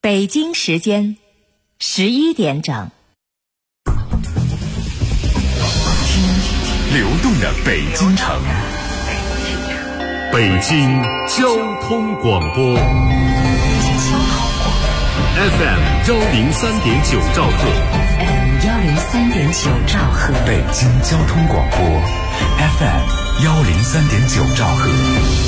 北京时间11点整。 流动的北京城，北京交通广播 FM 103.9兆赫 103.9兆赫， 北京交通广播 FM 103.9兆赫。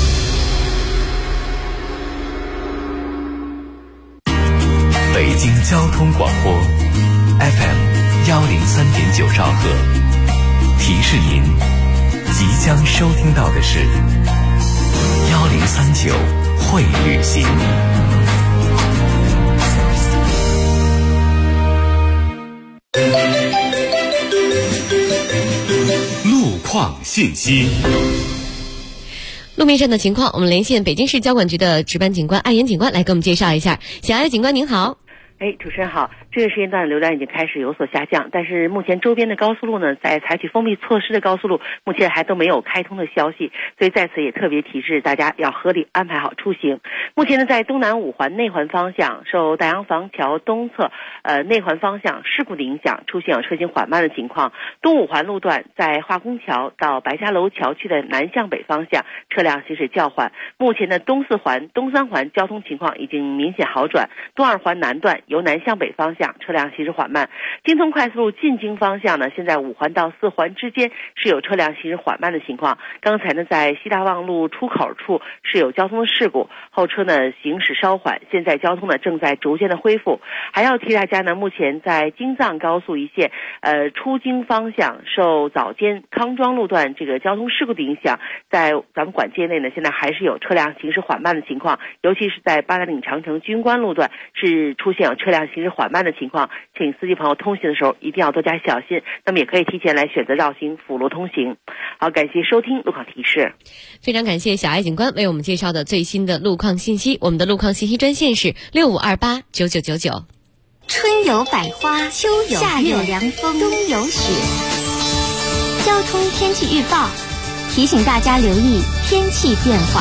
北京交通广播 FM 103.9兆赫，提示您即将收听到的是1039会旅行。路况信息。 路面上的情况，我们连线北京市交管局的值班警官艾岩警官来给我们介绍一下。小艾警官您好。 主持人好，这个时间段的流量已经开始有所下降，但是目前周边的高速路呢，在采取封闭措施的高速路目前还都没有开通的消息，所以在此也特别提示大家要合理安排好出行。目前呢，在东南五环内环方向，受大洋房桥东侧内环方向事故的影响，出现有车行缓慢的情况。东五环路段在化工桥到白沙楼桥区的南向北方向车辆行驶较缓。目前的东四环、东三环交通情况已经明显好转。东二环南段由南向北方向车辆行驶缓慢。京通快速路进京方向呢，现在五环到四环之间是有车辆行驶缓慢的情况。刚才呢，在西大望路出口处是有交通的事故，后车呢行驶稍缓，现在交通呢正在逐渐的恢复。还要提大家呢，目前在京藏高速一线出京方向受早间康庄路段这个交通事故的影响，在咱们管界内呢，现在还是有车辆行驶缓慢的情况，尤其是在八达岭长城军官路段是出现有车辆行驶缓慢的情况，请司机朋友通行的时候一定要多加小心，那么也可以提前来选择绕行辅路通行。好，感谢收听路况提示。 非常感谢小艾警官为我们介绍的最新的路况信息。我们的路况信息专线是65289999。 春有百花，秋有夏有凉风，冬有雪。交通天气预报提醒大家留意天气变化。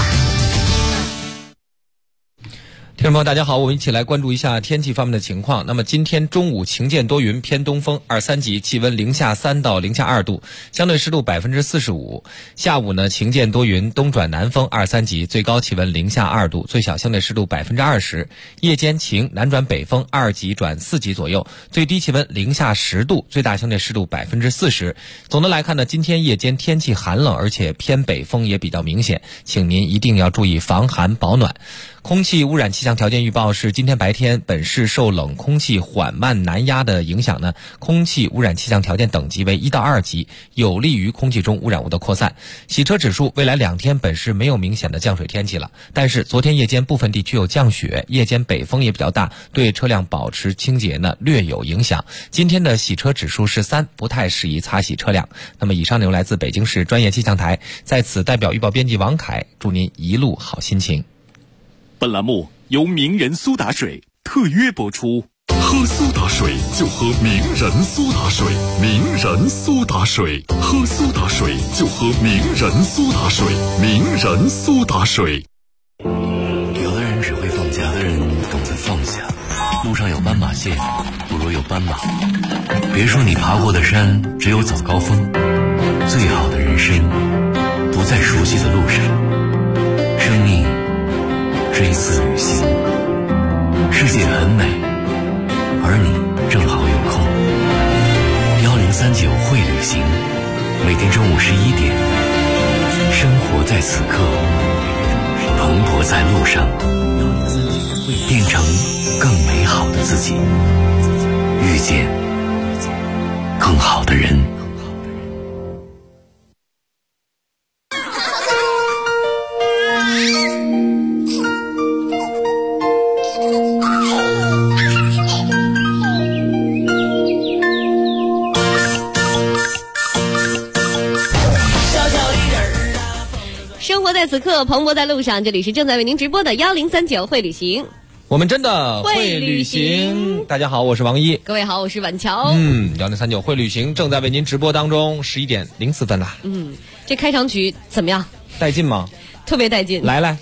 听众朋友大家好，我们一起来关注一下天气方面的情况。那么今天中午晴间多云，偏东风2、3级，气温-3到-2度，相对湿度45%。下午呢，晴间多云，东转南风2、3级，最高气温-2度，最小相对湿度20%。夜间晴，南转北风2级转4级左右，最低气温-10度，最大相对湿度40%。总的来看呢，今天夜间天气寒冷，而且偏北风也比较明显，请您一定要注意防寒保暖。空气污染气象条件预报是今天白天本市受冷空气缓慢南压的影响呢，空气污染气象条件等级为1到2级，有利于空气中污染物的扩散。洗车指数未来2天本市没有明显的降水天气了，但是昨天夜间部分地区有降雪，夜间北风也比较大，对车辆保持清洁呢略有影响。今天的洗车指数是3，不太适宜擦洗车辆。那么以上内容来自北京市专业气象台，在此代表预报编辑王凯，祝您一路好心情。 本栏目由名人苏打水特约播出。喝苏打水就喝名人苏打水，名人苏打水，喝苏打水就喝名人苏打水，名人苏打水。 有的人只会放假，有的人懂得放下。路上有斑马线，不如有斑马。别说你爬过的山只有早高峰，最好的人生不在熟悉的路上。生命是一次旅行，世界很美，而你正好有空。1039会旅行，每天中午11点，生活在此刻，蓬勃在路上，变成更美好的自己，遇见更好的人。 生活在此刻，蓬勃在路上。这里是正在为您直播的1039会旅行。 我们真的会旅行。大家好，我是王一。 各位好，我是婉乔。 1039会旅行正在为您直播当中，11点04分啦。 这开场曲怎么样？ 带劲吗？ 特别带劲。 来。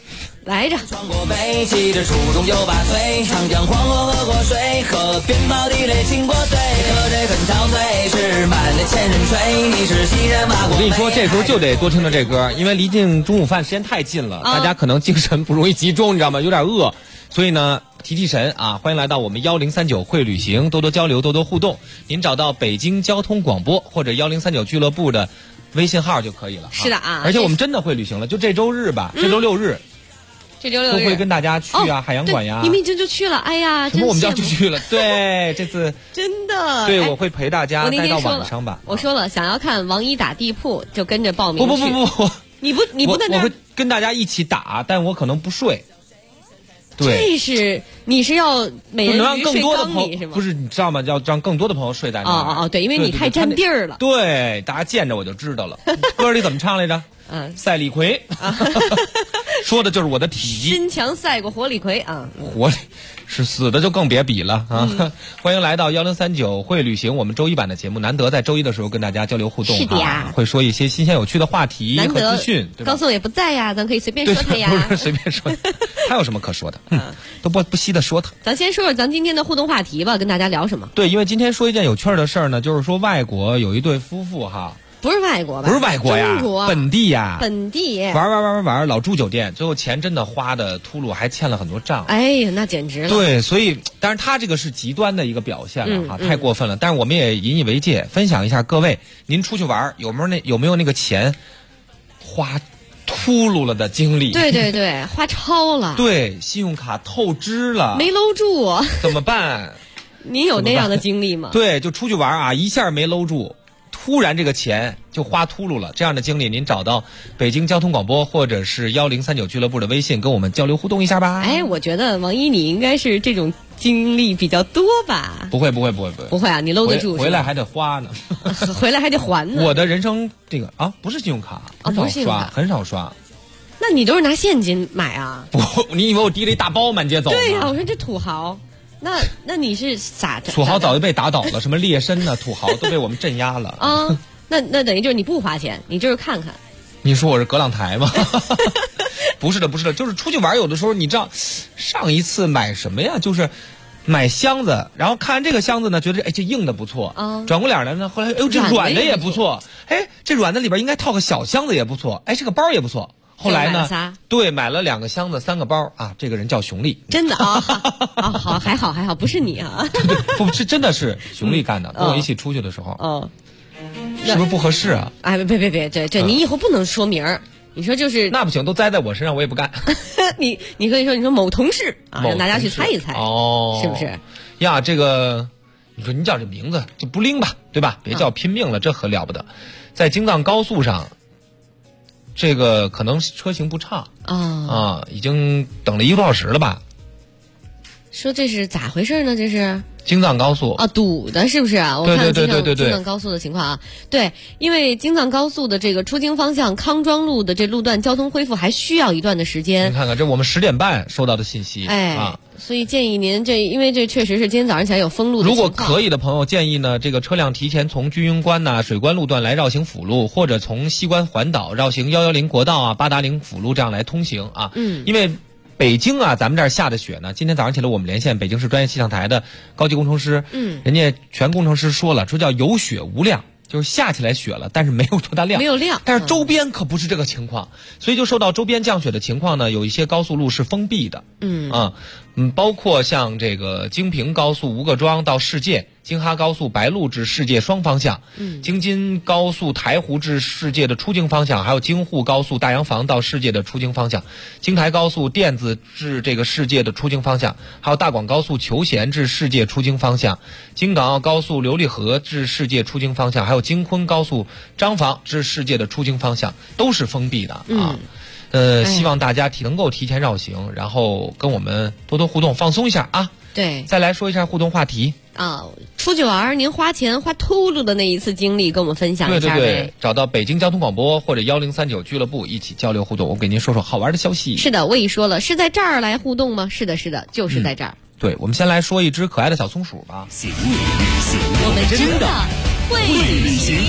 来着。 穿过北齐的初中98岁，长江黄河喝过水，河边毛地雷亲过嘴，喝这很憔悴，是满脸千人垂，你是西人马过。 我跟你说，这时候就得多听着这歌，因为离近中午饭时间太近了，大家可能精神不容易集中，你知道吗？有点饿，所以呢，提神啊！欢迎来到我们1039会旅行，多多交流，多多互动。您找到北京交通广播或者1039俱乐部的微信号就可以了。 是的啊， 而且我们真的会旅行了，就这周日吧，这周六日。 这周六都会跟大家去啊，海洋馆呀。 你们已经就去了，哎呀， 什么我们就去了？对，这次真的。 对，我会陪大家待到晚上吧。 我说了，想要看王一打地铺，就跟着报名。 不， 你不在那儿， 我会跟大家一起打，但我可能不睡。 对，你是要每人让更多的朋友是吗？ 不是，你知道吗？要让更多的朋友睡在那儿。 哦，对，因为你太占地儿了。 对，大家见着我就知道了。歌里怎么唱来着？赛李逵，说的就是我的体积。 身强赛过活李逵啊！ 活力是死的就更别比了啊！欢迎来到1039会旅行，我们周一版的节目，难得在周一的时候跟大家交流互动。 是的呀， 会说一些新鲜有趣的话题和资讯。 高颂也不在呀，咱可以随便说他呀。 不是随便说，他有什么可说的？都不惜的说他。 咱先说说咱今天的互动话题吧，跟大家聊什么？ 对，因为今天说一件有趣的事儿呢，就是说外国有一对夫妇哈。 不是外国吧？ 不是外国呀， 中国本地呀， 本地玩，老住酒店，最后钱真的花的秃噜，还欠了很多账。 哎呀，那简直了。 对，所以当然他这个是极端的一个表现了哈，太过分了。但是我们也引以为戒，分享一下各位，您出去玩有没有那个钱花秃噜了的经历？ 对，花超了。 对，信用卡透支了， 没搂住， 怎么办？ 您有那样的经历吗？ 对，就出去玩啊，一下没搂住。突然这个钱就花秃噜了，这样的经历您找到北京交通广播或者是1039俱乐部的微信跟我们交流互动一下吧。 哎，我觉得王一你应该是这种经历比较多吧？ 不会啊，你搂得住， 回来还得花呢， 回来还得还呢。 我的人生这个不是信用卡，很少刷。 那你都是拿现金买啊？ 你以为我提了一大包满街走吗？ 对呀，我说这土豪。那你是咋？ 土豪早就被打倒了，什么劣绅呢？土豪都被我们镇压了啊！那等于就是你不花钱，你就是看看。 你说我是葛朗台吗？不是的，就是出去玩，有的时候你知道，上一次买什么呀？就是买箱子，然后看这个箱子呢，觉得这硬的不错，转过脸来呢，后来这软的也不错，这软的里边应该套个小箱子也不错，这个包也不错。后来呢？对，买了2个箱子，3个包啊！这个人叫熊丽， 真的啊！好，还好，不是你啊！ 不是，真的是熊丽干的。跟我一起出去的时候，是不是不合适啊？ 哎，别，这你以后不能说名儿。你说就是那不行，都栽在我身上，我也不干。 你可以说某同事啊，让大家去猜一猜，是不是？ 呀，这个你说你叫这名字就不灵吧，对吧？别叫拼命了，这可了不得。在京藏高速上。这个可能车行不畅已经等了1个多小时了吧？ 说这是咋回事呢？这是京藏高速堵的是不是啊？我看对京藏高速的情况啊，对，因为京藏高速的这个出京方向康庄路的这路段交通恢复还需要一段的时间。 你看看，这我们10点半收到的信息， 所以建议您因为这确实是今天早上起来有封路的情况。 如果可以的朋友，建议呢这个车辆提前从居庸关水关路段来绕行辅路，或者从西关环岛绕行110国道八达岭辅路这样来通行啊。因为北京咱们这儿下的雪呢，今天早上起来我们连线北京市专业气象台的高级工程师，人家全工程师说叫有雪无量，就是下起来雪了，但是没有多大量， 没有量。 但是周边可不是这个情况，所以就受到周边降雪的情况呢，有一些高速路是封闭的，包括像这个京平高速吴各庄到世界，京哈高速白鹿至世界双方向，京津高速台湖至世界的出京方向，还有京沪高速大洋房到世界的出京方向，京台高速甸子至这个世界的出京方向，还有大广高速求贤至世界出京方向，京港澳高速琉璃河至世界出京方向，还有京昆高速张坊至世界的出京方向，都是封闭的啊。希望大家能够提前绕行，然后跟我们多多互动，放松一下啊。 对， 再来说一下互动话题出去玩您花钱花秃噜的那一次经历，跟我们分享一下呗。 对，找到北京交通广播或者1039俱乐部一起交流互动，我给您说说好玩的消息。 是的，我已说了，是在这儿来互动吗？是的，就是在这儿。 对，我们先来说一只可爱的小松鼠吧。 行旅行， 我们真的会旅行。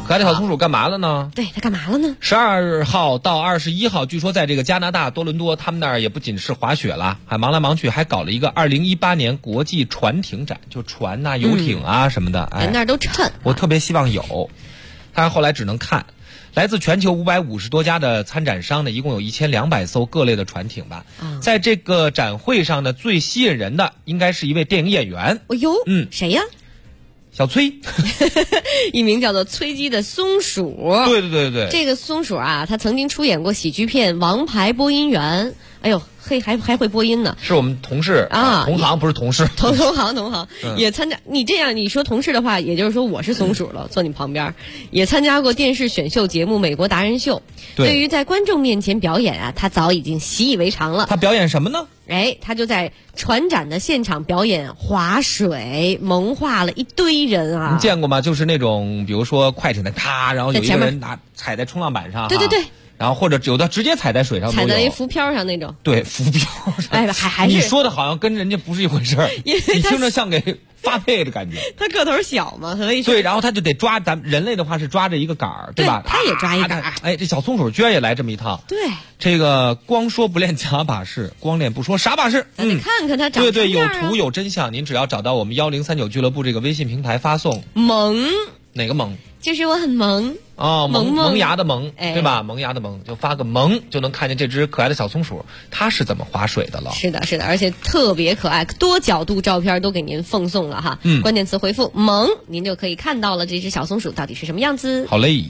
可爱的小松鼠干嘛了呢？ 对，它干嘛了呢 ？12号到21号，据说在这个加拿大多伦多，他们那儿也不仅是滑雪了，还忙来忙去，还搞了一个2018年国际船艇展，就船呐、游艇啊什么的。 人那儿都趁。 我特别希望有，但是后来只能看。来自全球550多家的参展商呢，一共有1200艘各类的船艇吧。在这个展会上呢，最吸引人的应该是一位电影演员。 哦呦，谁呀？ 小崔， 一名叫做崔基的松鼠。 对对对对， 这个松鼠啊，他曾经出演过喜剧片《王牌播音员》。哎呦，嘿，还会播音呢。 是我们同事啊，同行不是同事， 同行也参加。你这样你说同事的话，也就是说我是松鼠了，坐你旁边，也参加过电视选秀节目《美国达人秀》。对于在观众面前表演啊，他早已经习以为常了。 他表演什么呢？ 他就在船展的现场表演划水，萌化了一堆人啊！ 你见过吗？就是那种，比如说快艇的咔，然后有一个人踩在冲浪板上， 对。 然后或者有的直接踩在水上， 踩在一浮漂上那种。对， 浮漂上。还是你说的好像跟人家不是一回事儿，你听着像给发配的感觉。 他个头小嘛，所以对，然后他就得抓咱们人类的话是抓着一个杆儿，对吧？ 他也抓一杆儿。 这小松鼠居然也来这么一套。 对， 这个光说不练假把式，光练不说傻把式。 你看看他长什么样。 对，有图有真相。您只要找到我们1039俱乐部这个微信平台发送萌， 哪个萌？ 就是我很萌哦，萌芽的萌，对吧？萌芽的萌，就发个萌，就能看见这只可爱的小松鼠，它是怎么划水的了。 是的，而且特别可爱，多角度照片都给您奉送了哈。关键词回复萌，您就可以看到了这只小松鼠到底是什么样子。 好嘞。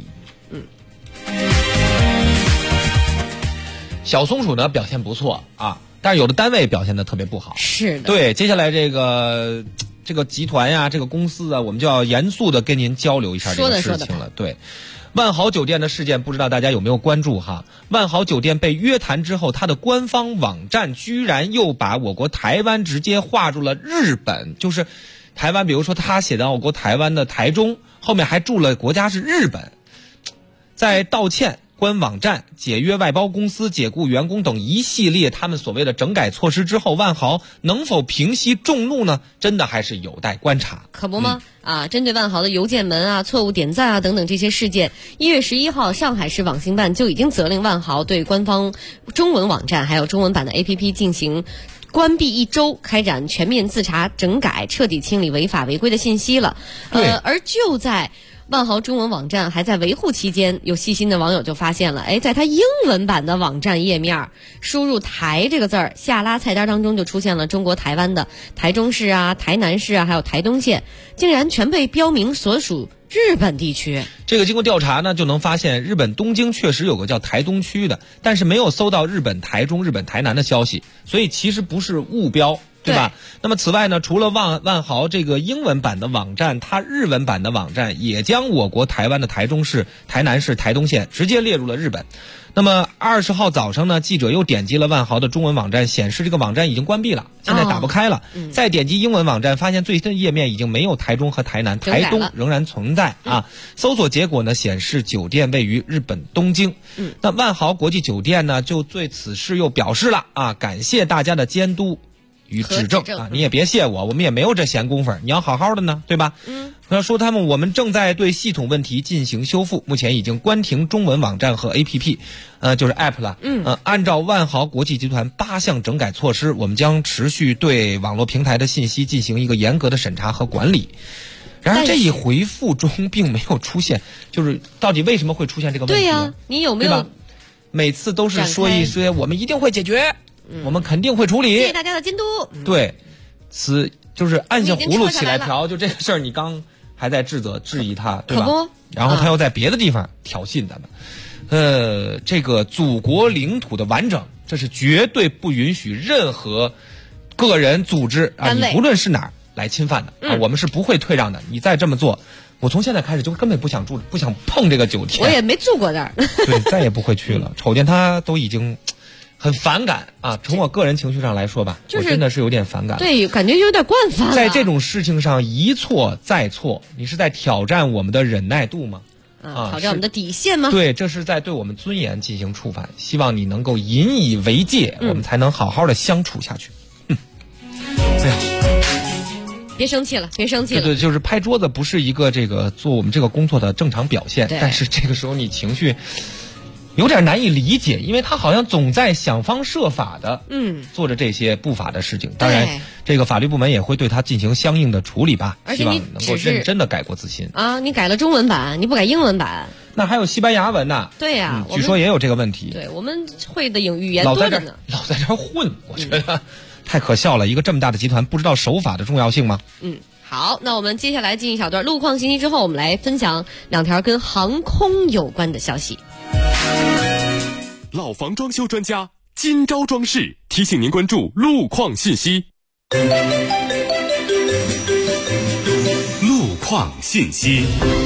小松鼠呢表现不错啊，但是有的单位表现的特别不好。 是的。 对，接下来这个集团呀，这个公司啊，我们就要严肃的跟您交流一下这个事情了。对，万豪酒店的事件，不知道大家有没有关注哈？万豪酒店被约谈之后，它的官方网站居然又把我国台湾直接划入了日本，就是台湾，比如说他写到我国台湾的台中，后面还注了国家是日本，在道歉。关网站、解约外包公司、解雇员工等一系列他们所谓的整改措施之后，万豪能否平息众怒呢？真的还是有待观察。 可不吗？针对万豪的邮件门啊、错误点赞啊等等这些事件，1月11号，上海市网信办就已经责令万豪对官方中文网站还有中文版的 APP 进行关闭1周，开展全面自查整改，彻底清理违法违规的信息了。而就在万豪中文网站还在维护期间，有细心的网友就发现了，在它英文版的网站页面，输入台这个字儿，下拉菜单当中就出现了中国台湾的台中市啊、台南市啊，还有台东县，竟然全被标明所属日本地区。 这个经过调查呢，就能发现日本东京确实有个叫台东区的，但是没有搜到日本台中、日本台南的消息，所以其实不是误标。对吧？那么此外呢，除了万豪这个英文版的网站，它日文版的网站也将我国台湾的台中市、台南市、台东县直接列入了日本。那么20号早上呢，记者又点击了万豪的中文网站，显示这个网站已经关闭了，现在打不开了。再点击英文网站，发现最新的页面已经没有台中和台南，台东仍然存在啊。搜索结果呢显示酒店位于日本东京。那万豪国际酒店呢就对此事又表示了感谢大家的监督与指正你也别谢我们也没有这闲工夫，你要好好的呢，对吧？要说我们正在对系统问题进行修复，目前已经关停中文网站和 APP，就是 App 了。按照万豪国际集团8项整改措施，我们将持续对网络平台的信息进行一个严格的审查和管理。然而这一回复中并没有出现，就是到底为什么会出现这个问题？ 对呀，你有没有？ 每次都是说一些我们一定会解决。我们肯定会处理， 谢谢大家的监督。 对，就是按下葫芦起来调，就这个事儿，你刚还在质疑他，对吧？然后他又在别的地方挑衅咱们。这个祖国领土的完整，这是绝对不允许任何个人、组织你不论是哪儿来侵犯的我们是不会退让的。你再这么做，我从现在开始就根本不想碰这个酒店。 我也没住过这儿， 对，再也不会去了。瞅见他都已经。很反感从我个人情绪上来说吧，我真的是有点反感。 对，感觉有点惯犯了。 在这种事情上一错再错，你是在挑战我们的忍耐度吗？ 挑战我们的底线吗？ 对，这是在对我们尊严进行触犯。希望你能够引以为戒，我们才能好好的相处下去。哎呀， 别生气了，别生气了。 对，就是拍桌子不是一个这个做我们这个工作的正常表现，但是这个时候你情绪有点难以理解，因为他好像总在想方设法的做着这些不法的事情。当然这个法律部门也会对他进行相应的处理吧，希望能够认真的改过自新啊。你改了中文版，你不改英文版， 那还有西班牙文呢。 对呀， 据说也有这个问题。 对，我们会的语言多着呢， 老在这儿混，我觉得太可笑了。一个这么大的集团，不知道守法的重要性吗？ 好，那我们接下来进一小段路况信息之后，我们来分享2条跟航空有关的消息。 老房装修专家今朝装饰提醒您关注路况信息。路况信息。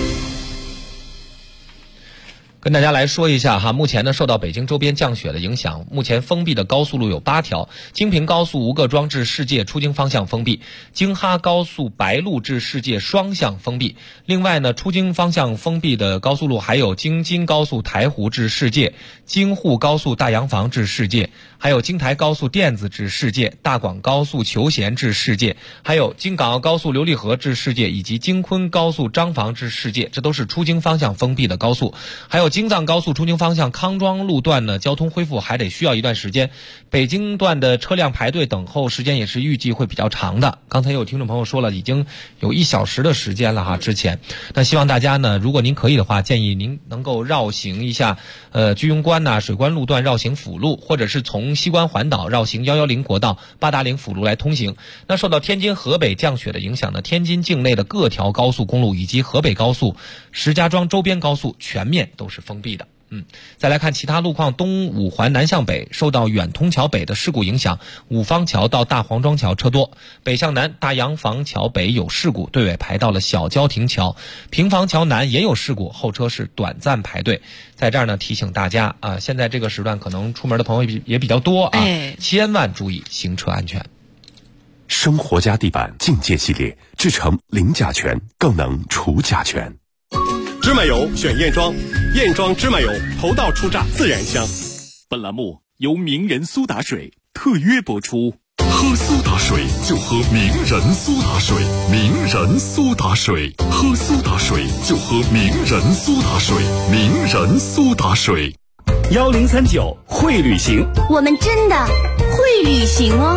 跟大家来说一下哈，目前呢受到北京周边降雪的影响，目前封闭的高速路有8条，京平高速吴各庄至世界出京方向封闭，京哈高速白鹿至世界双向封闭。另外呢，出京方向封闭的高速路还有京津高速台湖至世界，京沪高速大洋房至世界，还有京台高速甸子至世界，大广高速求贤至世界，还有京港澳高速琉璃河至世界，以及京昆高速张房至世界，这都是出京方向封闭的高速。还有京藏高速出京方向康庄路段呢，交通恢复还得需要一段时间，北京段的车辆排队等候时间也是预计会比较长的。刚才有听众朋友说了，已经有1小时的时间了哈，之前。那希望大家呢，如果您可以的话，建议您能够绕行一下居庸关呐、水关路段绕行辅路，或者是从西关环岛绕行110国道、八达岭辅路来通行。那受到天津、河北降雪的影响呢，天津境内的各条高速公路以及河北高速、石家庄周边高速全面都是封闭的。再来看其他路况，东五环南向北受到远通桥北的事故影响，五方桥到大黄庄桥车多，北向南大洋房桥北有事故，队尾排到了小交亭桥，平房桥南也有事故，后车是短暂排队。在这儿呢提醒大家啊，现在这个时段可能出门的朋友也比较多啊，千万注意行车安全。 生活家地板境界系列制成零甲醛，更能除甲醛。 芝麻油选燕庄，燕庄芝麻油头道出榨自然香。 本栏目由名人苏打水特约播出。喝苏打水就喝名人苏打水，名人苏打水，喝苏打水就喝名人苏打水，名人苏打水。 1039会旅行， 我们真的会旅行哦。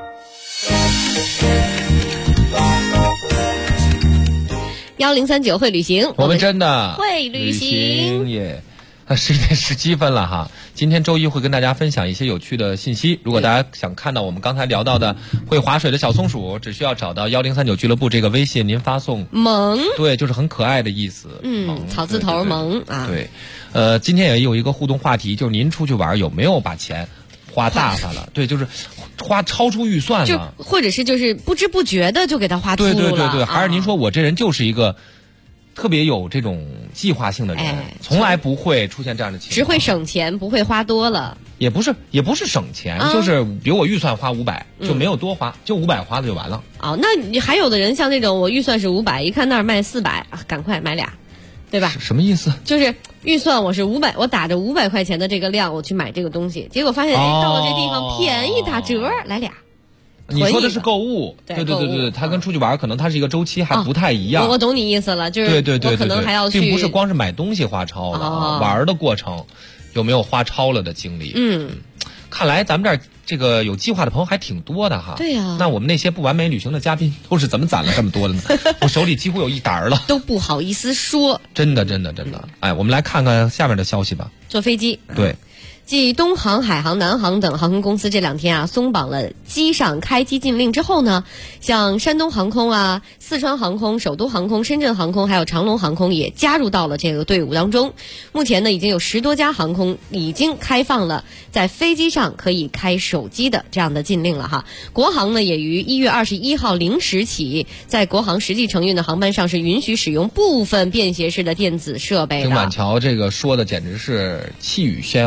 1039会旅行， 我们真的会旅行耶！11点17分了哈。今天周一会跟大家分享一些有趣的信息。如果大家想看到我们刚才聊到的会划水的小松鼠，只需要找到1039俱乐部这个微信，您发送萌， 对，就是很可爱的意思。 草字头萌啊。 对，今天也有一个互动话题，就是您出去玩有没有把钱花大发了？对，就是花超出预算了， 或者是就是不知不觉的就给他花秃了。 对，还是您说我这人就是一个特别有这种计划性的人，从来不会出现这样的情况， 只会省钱，不会花多了。 也不是省钱，就是比如我预算花500，就没有多花，就500花了就完了。 哦，那你还有的人像这种，我预算是500，一看那儿卖400，赶快买俩，对吧？ 什么意思？ 就是预算我是500，我打着500块钱的这个量，我去买这个东西，结果发现到了这地方便宜打折，来俩。 你说的是购物，对，它跟出去玩可能它是一个周期还不太一样。 我懂你意思了，就是对， 我可能还要去， 并不是光是买东西花超了，玩的过程有没有花超了的经历？看来咱们这儿这个有计划的朋友还挺多的哈。 对呀， 那我们那些不完美旅行的嘉宾都是怎么攒了这么多的呢？我手里几乎有1沓了， 都不好意思说。 真的。哎，我们来看看下面的消息吧。 坐飞机， 对。 继东航、海航、南航等航空公司这2天松绑了机上开机禁令之后呢，像山东航空啊、四川航空、首都航空、深圳航空还有长龙航空也加入到了这个队伍当中。目前呢，已经有10多家航空已经开放了在飞机上可以开手机的这样的禁令了哈。国航呢也于1月21号0时起，在国航实际承运的航班上是允许使用部分便携式的电子设备的。 丁板桥这个说的简直是气宇轩昂。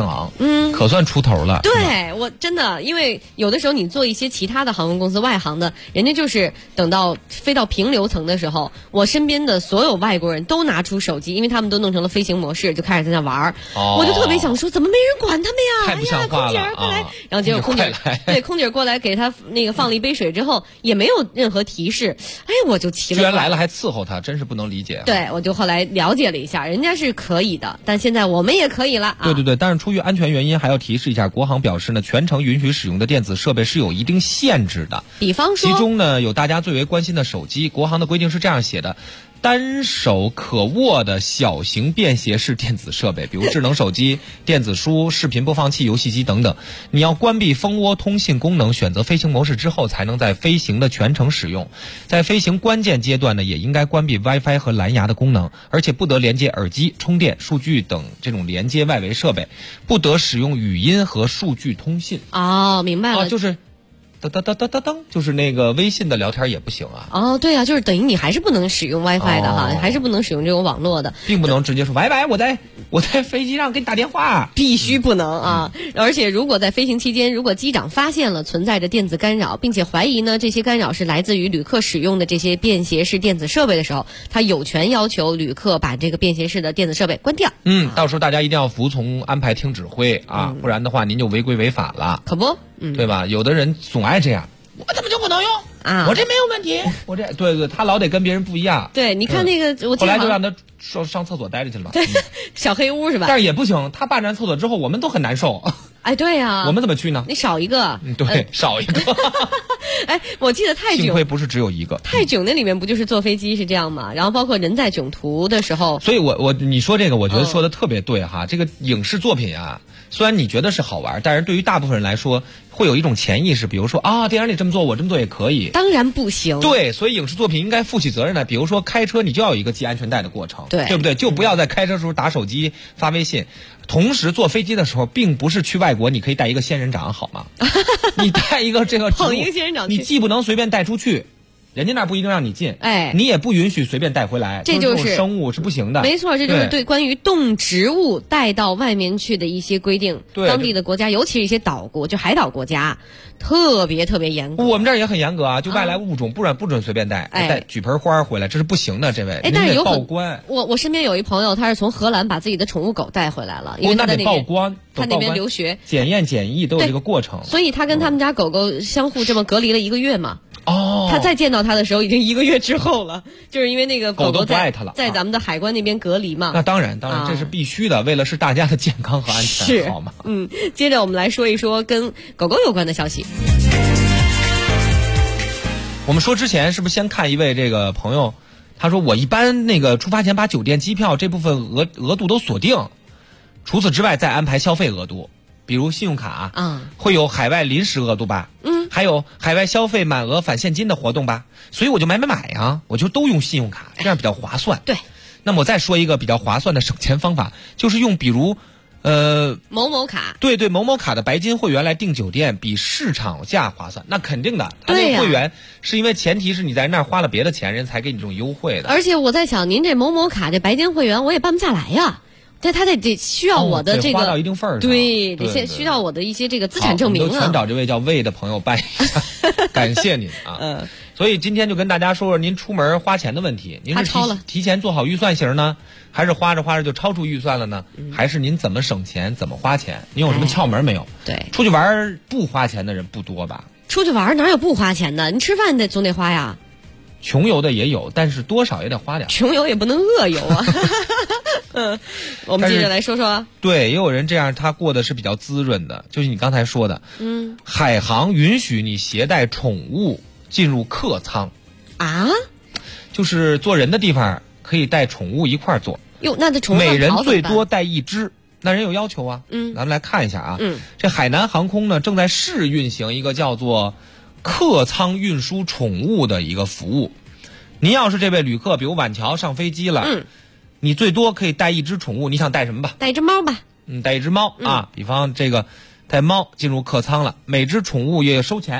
可算出头了。 对，我真的，因为有的时候你做一些其他的航空公司外航的，人家就是等到飞到平流层的时候，我身边的所有外国人都拿出手机，因为他们都弄成了飞行模式，就开始在那玩儿。我就特别想说，怎么没人管他们呀？ 太不像话了！ 空姐快来！然后结果空姐过来给他那个放了一杯水之后，也没有任何提示。哎，我就奇了。 居然来了还伺候他，真是不能理解。 对，我就后来了解了一下，人家是可以的，但现在我们也可以了啊。 对，但是出于安全原因，还要提示一下，国航表示呢，全程允许使用的电子设备是有一定限制的。 比方说， 其中呢有大家最为关心的手机，国航的规定是这样写的。单手可握的小型便携式电子设备，比如智能手机、电子书、视频播放器、游戏机等等，你要关闭蜂窝通信功能，选择飞行模式之后，才能在飞行的全程使用。在飞行关键阶段呢，也应该关闭 WiFi 和蓝牙的功能，而且不得连接耳机、充电、数据等这种连接外围设备，不得使用语音和数据通信。 哦，明白了， 就是噔，就是那个微信的聊天也不行啊。 哦，对啊，就是等于你还是不能使用 WiFi 的哈，还是不能使用这种网络的， 并不能直接说喂，我在飞机上给你打电话， 必须不能啊！而且如果在飞行期间，如果机长发现了存在着电子干扰，并且怀疑呢这些干扰是来自于旅客使用的这些便携式电子设备的时候，他有权要求旅客把这个便携式的电子设备关掉。 到时候大家一定要服从安排听指挥啊，不然的话您就违规违法了， 可不。 对吧？有的人总爱这样，我怎么就不能用啊？我这没有问题，我这对，他老得跟别人不一样。 对，你看那个，我后来就让他上厕所待着去了嘛。 小黑屋是吧？ 但是也不行，他霸占厕所之后，我们都很难受。 哎，对呀， 我们怎么去呢？ 你少一个， 对，少一个。 哎，我记得泰囧， 幸亏不是只有一个。 泰囧那里面不就是坐飞机是这样吗？然后包括人在囧途的时候， 所以你说这个，我觉得说的特别对哈。这个影视作品啊，虽然你觉得是好玩，但是对于大部分人来说，会有一种潜意识，比如说啊，电影里这么做，我这么做也可以。 当然不行。 对，所以影视作品应该负起责任来。比如说开车，你就要有一个系安全带的过程，对不对？就不要在开车的时候打手机、发微信。同时坐飞机的时候，并不是去外国，你可以带一个仙人掌，好吗？你带一个这个捧一个仙人掌， 你既不能随便带出去。人家那不一定让你进， 哎， 你也不允许随便带回来， 这就是生物是不行的。 没错，这就是对关于动植物带到外面去的一些规定。当地的国家，尤其是一些岛国，就海岛国家，特别严格。 我们这儿也很严格啊，就外来物种不准随便带，带举盆花回来，这是不行的。这位， 但是有报关。 我身边有一朋友，他是从荷兰把自己的宠物狗带回来了，因为他在那边报关， 他那边留学， 检验检疫都有这个过程。 所以他跟他们家狗狗相互这么隔离了1个月嘛。 哦， 他再见到他的时候已经1个月之后了，就是因为那个狗都不爱他了， 在咱们的海关那边隔离嘛。 那当然，这是必须的，为了是大家的健康和安全，好吗？ 接着我们来说一说跟狗狗有关的消息。 我们说之前是不是先看一位这个朋友，他说我一般那个出发前把酒店机票这部分额度都锁定，除此之外再安排消费额度。比如信用卡会有海外临时额度吧，还有海外消费满额返现金的活动吧，所以我就买呀，我就都用信用卡，这样比较划算。 对， 那么我再说一个比较划算的省钱方法，就是用比如某某卡， 对，某某卡的白金会员来订酒店，比市场价划算，那肯定的。他这个会员是因为前提是你在那儿花了别的钱，人才给你这种优惠的。 而且我在想，您这某某卡这白金会员我也办不下来呀。但他得需要我的这个， 花到一定份儿上， 对，得先需要我的一些这个资产证明啊。 我们都全找这位叫魏的朋友办一下，感谢您啊。所以今天就跟大家说说您出门花钱的问题，您是提前做好预算型呢，还是花着就超出预算了呢？还是您怎么省钱怎么花钱？您有什么窍门没有？ 对， 出去玩不花钱的人不多吧？ 出去玩哪有不花钱的？你吃饭总得花呀。 穷游的也有，但是多少也得花点。 穷游也不能饿游啊。我们接着来说说。 对，也有人这样，他过得是比较滋润的，就是你刚才说的，海航允许你携带宠物进入客舱啊， 就是坐人的地方可以带宠物一块儿坐。 哟，那这宠物每人最多带1只，那人有要求啊。 咱们来看一下啊。这海南航空呢正在试运行一个叫做客舱运输宠物的一个服务。您要是这位旅客，比如晚桥上飞机了，你最多可以带1只宠物，你想带什么吧？ 带一只猫吧。 带1只猫啊，比方这个带猫进入客舱了，每只宠物也收钱。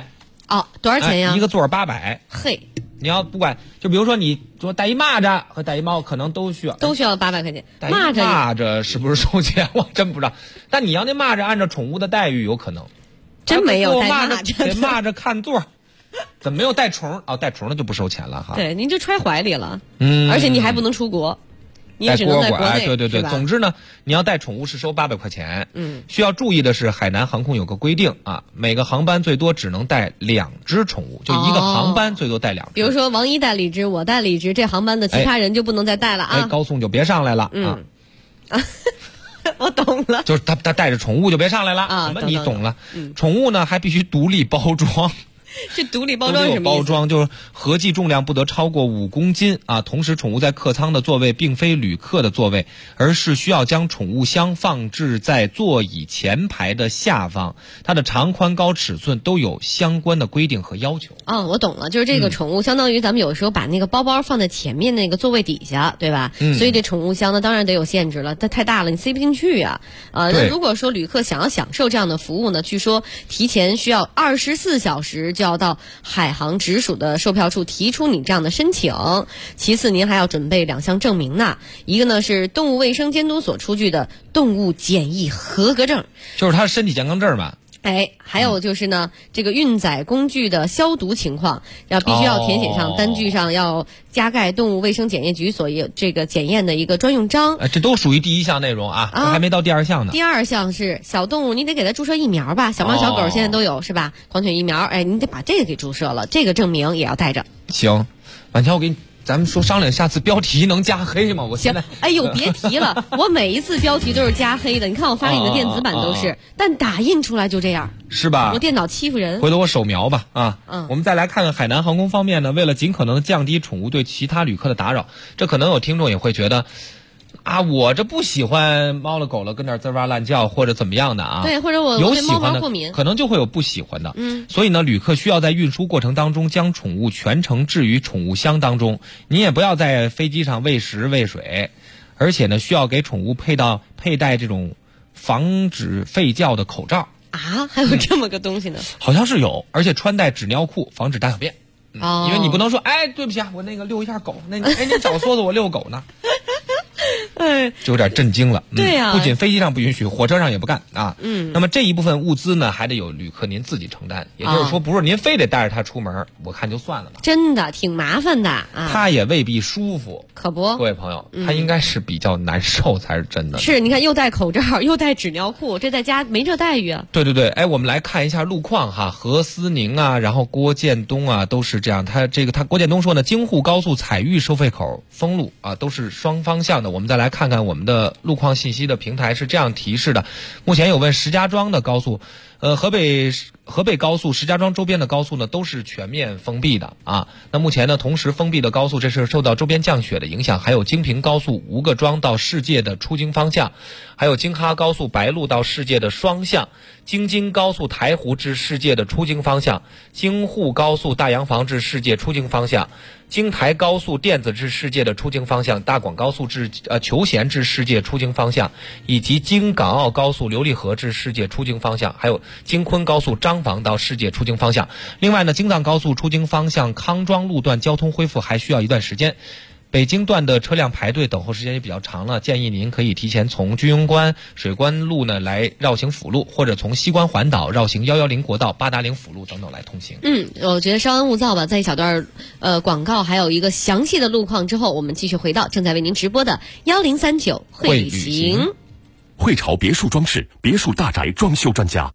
哦，多少钱呀？ 一个座800。 嘿， 你要不管，就比如说你说带一蚂蚱和带一猫，可能都需要 800块钱。 蚂蚱是不是收钱？我真不知道。但你要那蚂蚱按照宠物的待遇，有可能。 真没有带蚂蚱，给蚂蚱看座。怎么没有带虫？哦，带虫的就不收钱了哈。 对，您就揣怀里了。而且你还不能出国。你也只能在国内， 对，总之呢，你要带宠物是收800块钱。需要注意的是，海南航空有个规定啊，每个航班最多只能带2只宠物，就一个航班最多带2只。 比如说王一带了1只，我带了1只，这航班的其他人就不能再带了啊。 高送就别上来了啊。 我懂了， 就是他带着宠物就别上来了啊。 什么你懂了？宠物呢还必须独立包装。 这独立包装是什么意思？ 包装就是合计重量不得超过5公斤啊。同时，宠物在客舱的座位并非旅客的座位，而是需要将宠物箱放置在座椅前排的下方。它的长宽高尺寸都有相关的规定和要求。 我懂了，就是这个宠物相当于咱们有时候把那个包包放在前面那个座位底下，对吧？所以这宠物箱呢，当然得有限制了，它太大了，你塞不进去呀。那如果说旅客想要享受这样的服务呢，据说提前需要24小时就要到海航直属的售票处提出你这样的申请。其次，您还要准备2项证明呢，一个呢是动物卫生监督所出具的动物检疫合格证， 就是他身体健康证吧。 还有就是呢，这个运载工具的消毒情况必须要填写上，单据上要加盖动物卫生检验局所有这个检验的一个专用章。 这都属于第1项内容啊，还没到第2项呢。 第2项是小动物，你得给它注射疫苗吧？小猫小狗现在都有是吧？狂犬疫苗，你得把这个给注射了，这个证明也要带着。 行，婉乔，我给你。咱们说商量下次标题能加黑吗？我现在别提了，我每一次标题都是加黑的。你看我发给你的电子版都是，但打印出来就这样， 是吧？ 我电脑欺负人。 回头我手描吧啊。我们再来看看海南航空方面呢，为了尽可能的降低宠物对其他旅客的打扰，这可能有听众也会觉得。我这不喜欢猫了狗了跟那滋哇乱叫或者怎么样的啊？ 对，或者我对猫毛过敏， 可能就会有不喜欢的。所以呢，旅客需要在运输过程当中将宠物全程置于宠物箱当中，你也不要在飞机上喂食喂水，而且呢，需要给宠物佩戴这种防止吠叫的口罩啊？还有这么个东西呢？ 好像是有，而且穿戴纸尿裤防止大小便。因为你不能说对不起啊，我那个遛一下狗，您找梭子我遛狗呢。就有点震惊了。 对呀， 不仅飞机上不允许，火车上也不干啊。那么这一部分物资呢，还得有旅客您自己承担，也就是说，不是您非得带着它出门，我看就算了吧。 真的挺麻烦的啊。 它也未必舒服， 可不。 各位朋友，它应该是比较难受才是真的。 是，你看又戴口罩又戴纸尿裤，这在家没这待遇啊。 对，我们来看一下路况哈，何思宁啊，然后郭建东啊，都是这样。他郭建东说呢，京沪高速采玉收费口封路啊，都是双方向的。我们再来看看我们的路况信息的平台是这样提示的：目前有问石家庄的高速，河北高速石家庄周边的高速呢都是全面封闭的啊。那目前呢，同时封闭的高速，这是受到周边降雪的影响，还有京平高速吴各庄到世界的出京方向，还有京哈高速白鹿到世界的双向，京津高速台湖至世界的出京方向，京沪高速大洋房至世界出京方向，京台高速电子至世界的出京方向，大广高速至求贤至世界出京方向，以及京港澳高速琉璃河至世界出京方向，还有京昆高速张坊到世界出京方向。另外呢，京藏高速出京方向康庄路段交通恢复还需要一段时间。北京段的车辆排队等候时间也比较长了，建议您可以提前从居庸关、水关路呢来绕行辅路，或者从西关环岛绕行110国道、八达岭辅路等等来通行。 我觉得稍安勿躁吧。在一小段广告还有一个详细的路况之后，我们继续回到正在为您直播的1039会旅行。 汇潮别墅装饰，别墅大宅装修专家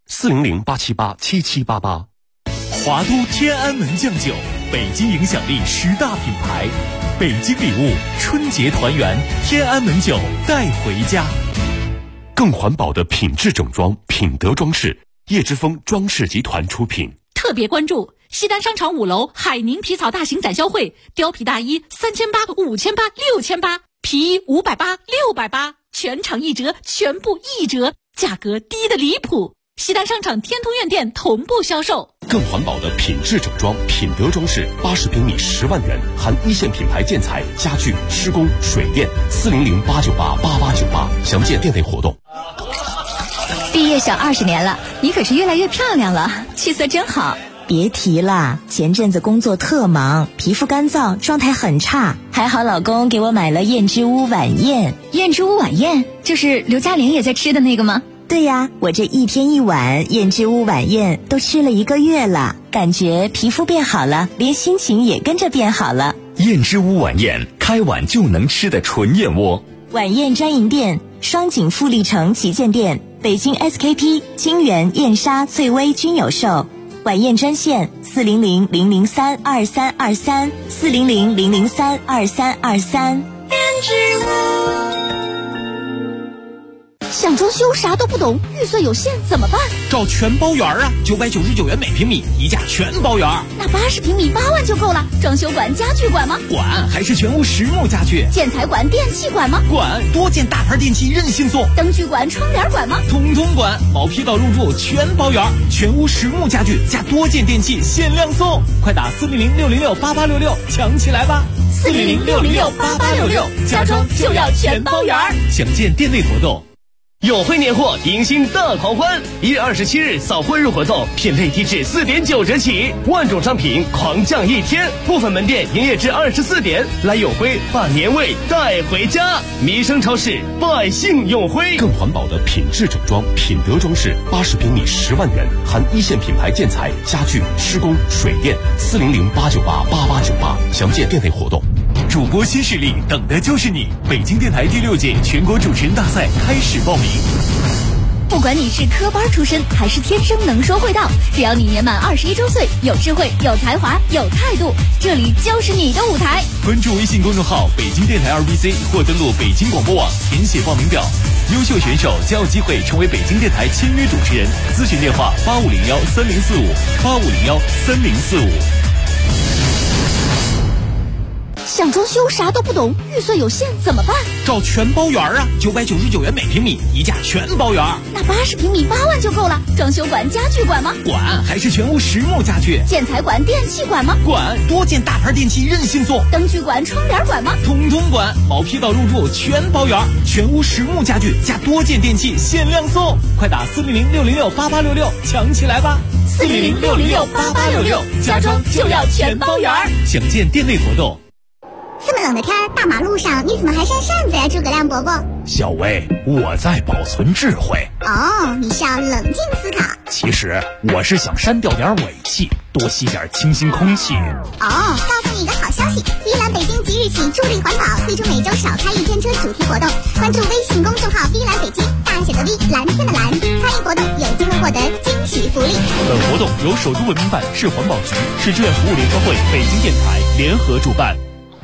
，400-878-7788。 华都天安门酱酒，北京影响力10大品牌，北京礼物，春节团圆，天安门酒带回家。 更环保的品质整装，品德装饰，叶之峰装饰集团出品。 特别关注西单商场5楼海宁皮草大型展销会，貂皮大衣3800、5800、6800，皮衣580、680，全场1折，全部1折，价格低得离谱。西单商场天通苑店同步销售。 更环保的品质整装，品德装饰，80平米10万元，含一线品牌建材、家具、施工、水电，400-898-8898，详见店内活动。 毕业小20年了，你可是越来越漂亮了，气色真好。 别提了，前阵子工作特忙，皮肤干燥，状态很差，还好老公给我买了燕之屋晚宴。 燕之屋晚宴就是刘嘉玲也在吃的那个吗？ 对呀，我这一天一碗燕之屋晚宴都吃了1个月了，感觉皮肤变好了，连心情也跟着变好了。 燕之屋晚宴，开碗就能吃的纯燕窝。 晚宴专营店：双井富力城旗舰店、北京 SKP、清源、燕莎、翠微均有售。晚宴专线：400-003-2323，400-003-2323。 想装修啥都不懂，预算有限怎么办？ 找全包园啊，999元每平米，一价全包园。 那80平米8万就够了。装修管、家具管吗？ 管，还是全屋实木家具。 建材管、电器管吗？ 管，多件大牌电器任性送。 灯具管、窗帘管吗？ 通通管，毛坯到入住全包园，全屋实木家具加多件电器限量送，快打400-606-8866抢起来吧！400-606-8866，家装就要全包园。详见店内活动。 友辉年货迎新大狂欢，1月27日扫货日活动，品类低至4.9折起，万种商品狂降1天，部分门店营业至24点。来友辉把年味带回家，民生超市百姓永辉。 更环保的品质整装，品德装饰，80平米10万元，含一线品牌建材、家具、施工、水电。400-898-8898，详见店内活动。 主播新势力，等的就是你！北京电台第6届全国主持人大赛开始报名。 不管你是科班出身还是天生能说会道，只要你年满21周岁，有智慧、有才华、有态度，这里就是你的舞台。 关注微信公众号北京电台2BC 或登录北京广播网填写报名表，优秀选手将有机会成为北京电台签约主持人。咨询电话8501-3045，8501-3045。 想装修啥都不懂，预算有限怎么办？ 找全包园啊，999元每平米，一价全包园。 那80平米8万就够了。装修管、家具管吗？ 管，还是全屋实木家具。 建材管、电器管吗？ 管，多件大牌电器任性送。 灯具管、窗帘管吗？ 通通管，毛坯到入住全包园，全屋实木家具加多件电器限量送，快打400-606-8866抢起来吧 ！400-606-8866，家装就要全包园。 详见店内活动。 这么冷的天，大马路上你怎么还扇扇子呀，诸葛亮伯伯？ 小薇，我在保存智慧。 哦，你是要冷静思考。 其实我是想删掉点尾气，多吸点清新空气。 哦，告诉你一个好消息，碧蓝北京即日起助力环保，推出每周少开1天车主题活动。关注微信公众号碧蓝北京，大写的 V， 蓝色的蓝，参与活动有机会获得惊喜福利。 本活动由首都文明办、市环保局、市志愿服务联合会、北京电台联合主办。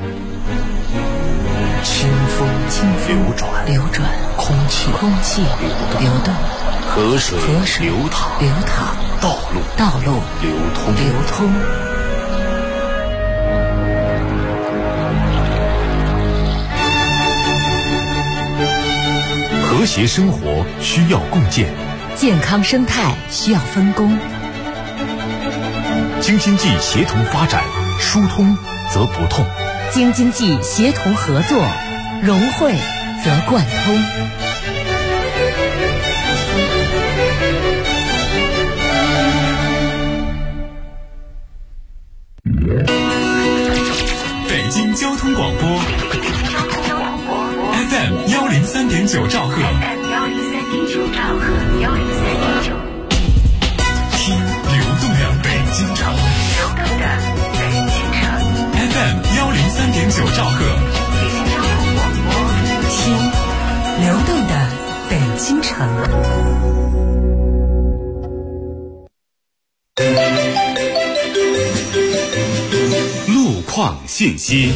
清风流转，空气流动，河水流淌，道路流通。 和谐生活需要共建， 健康生态需要分工。 京津冀协同发展，疏通则不痛。 京津冀协同合作，融汇则贯通。 北京交通广播 FM 103.9兆赫，听流动的北京城。FM 103.9兆赫， 听流动的北京城。 路况信息。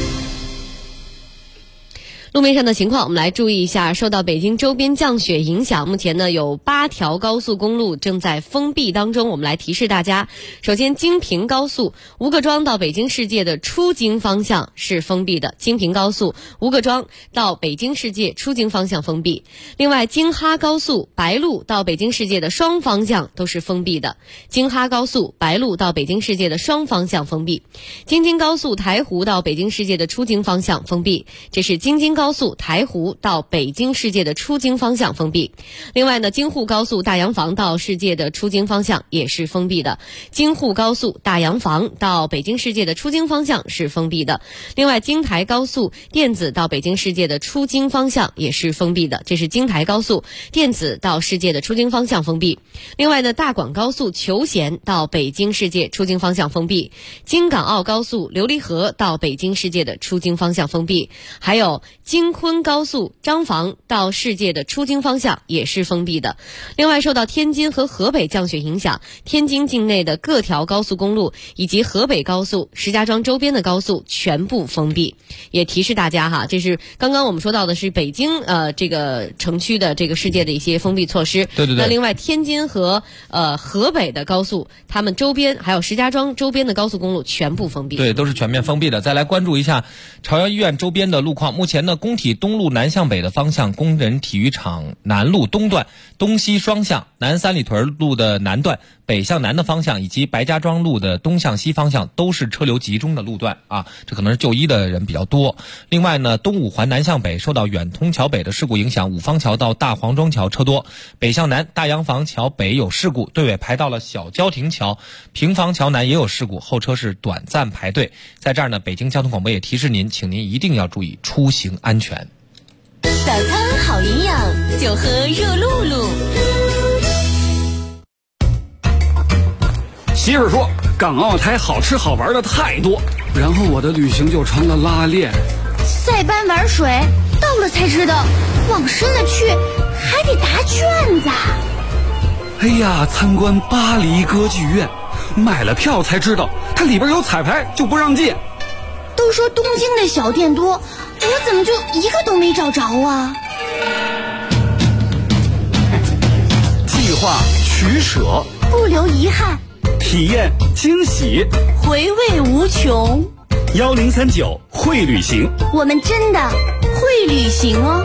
路面上的情况，我们来注意一下。受到北京周边降雪影响，目前呢有8条高速公路正在封闭当中。我们来提示大家，首先京平高速吴各庄到北京世界的出京方向是封闭的，京平高速吴各庄到北京世界出京方向封闭。另外，京哈高速白鹿到北京世界的双方向都是封闭的，京哈高速白鹿到北京世界的双方向封闭。京津高速台湖到北京世界的出京方向封闭，这是京津高速台湖到北京世界的出京方向封闭。另外呢，京沪高速大洋房到世界的出京方向也是封闭的。京沪高速大洋房到北京世界的出京方向是封闭的。另外，京台高速电子到北京世界的出京方向也是封闭的，这是京台高速电子到世界的出京方向封闭。另外呢，大广高速求贤到北京世界出京方向封闭，京港澳高速琉璃河到北京世界的出京方向封闭，还有京昆高速张坊到世界的出京方向也是封闭的。另外，受到天津和河北降雪影响，天津境内的各条高速公路以及河北高速、石家庄周边的高速全部封闭。也提示大家哈，这是刚刚我们说到的是北京这个城区的这个世界的一些封闭措施。 对对对。 那另外，天津和河北的高速，他们周边还有石家庄周边的高速公路全部封闭。 对，都是全面封闭的。再来关注一下朝阳医院周边的路况。目前呢，工体东路南向北的方向，工人体育场南路东段东西双向，南三里屯路的南段北向南的方向，以及白家庄路的东向西方向都是车流集中的路段啊，这可能是就医的人比较多。另外呢，东五环南向北受到远通桥北的事故影响，五方桥到大黄庄桥车多，北向南大洋房桥北有事故，队尾排到了小交亭桥，平房桥南也有事故，后车是短暂排队。在这儿呢，北京交通广播也提示您，请您一定要注意出行安全。 早餐好营养，就喝热露露。 媳妇说港澳台好吃好玩的太多，然后我的旅行就成了拉练。 塞班玩水，到了才知道往深了去还得答卷子。 哎呀，参观巴黎歌剧院，买了票才知道它里边有彩排就不让进。 都说东京的小店多，我怎么就一个都没找着啊？ 计划取舍， 不留遗憾， 体验惊喜， 回味无穷。 1039会旅行， 我们真的会旅行哦。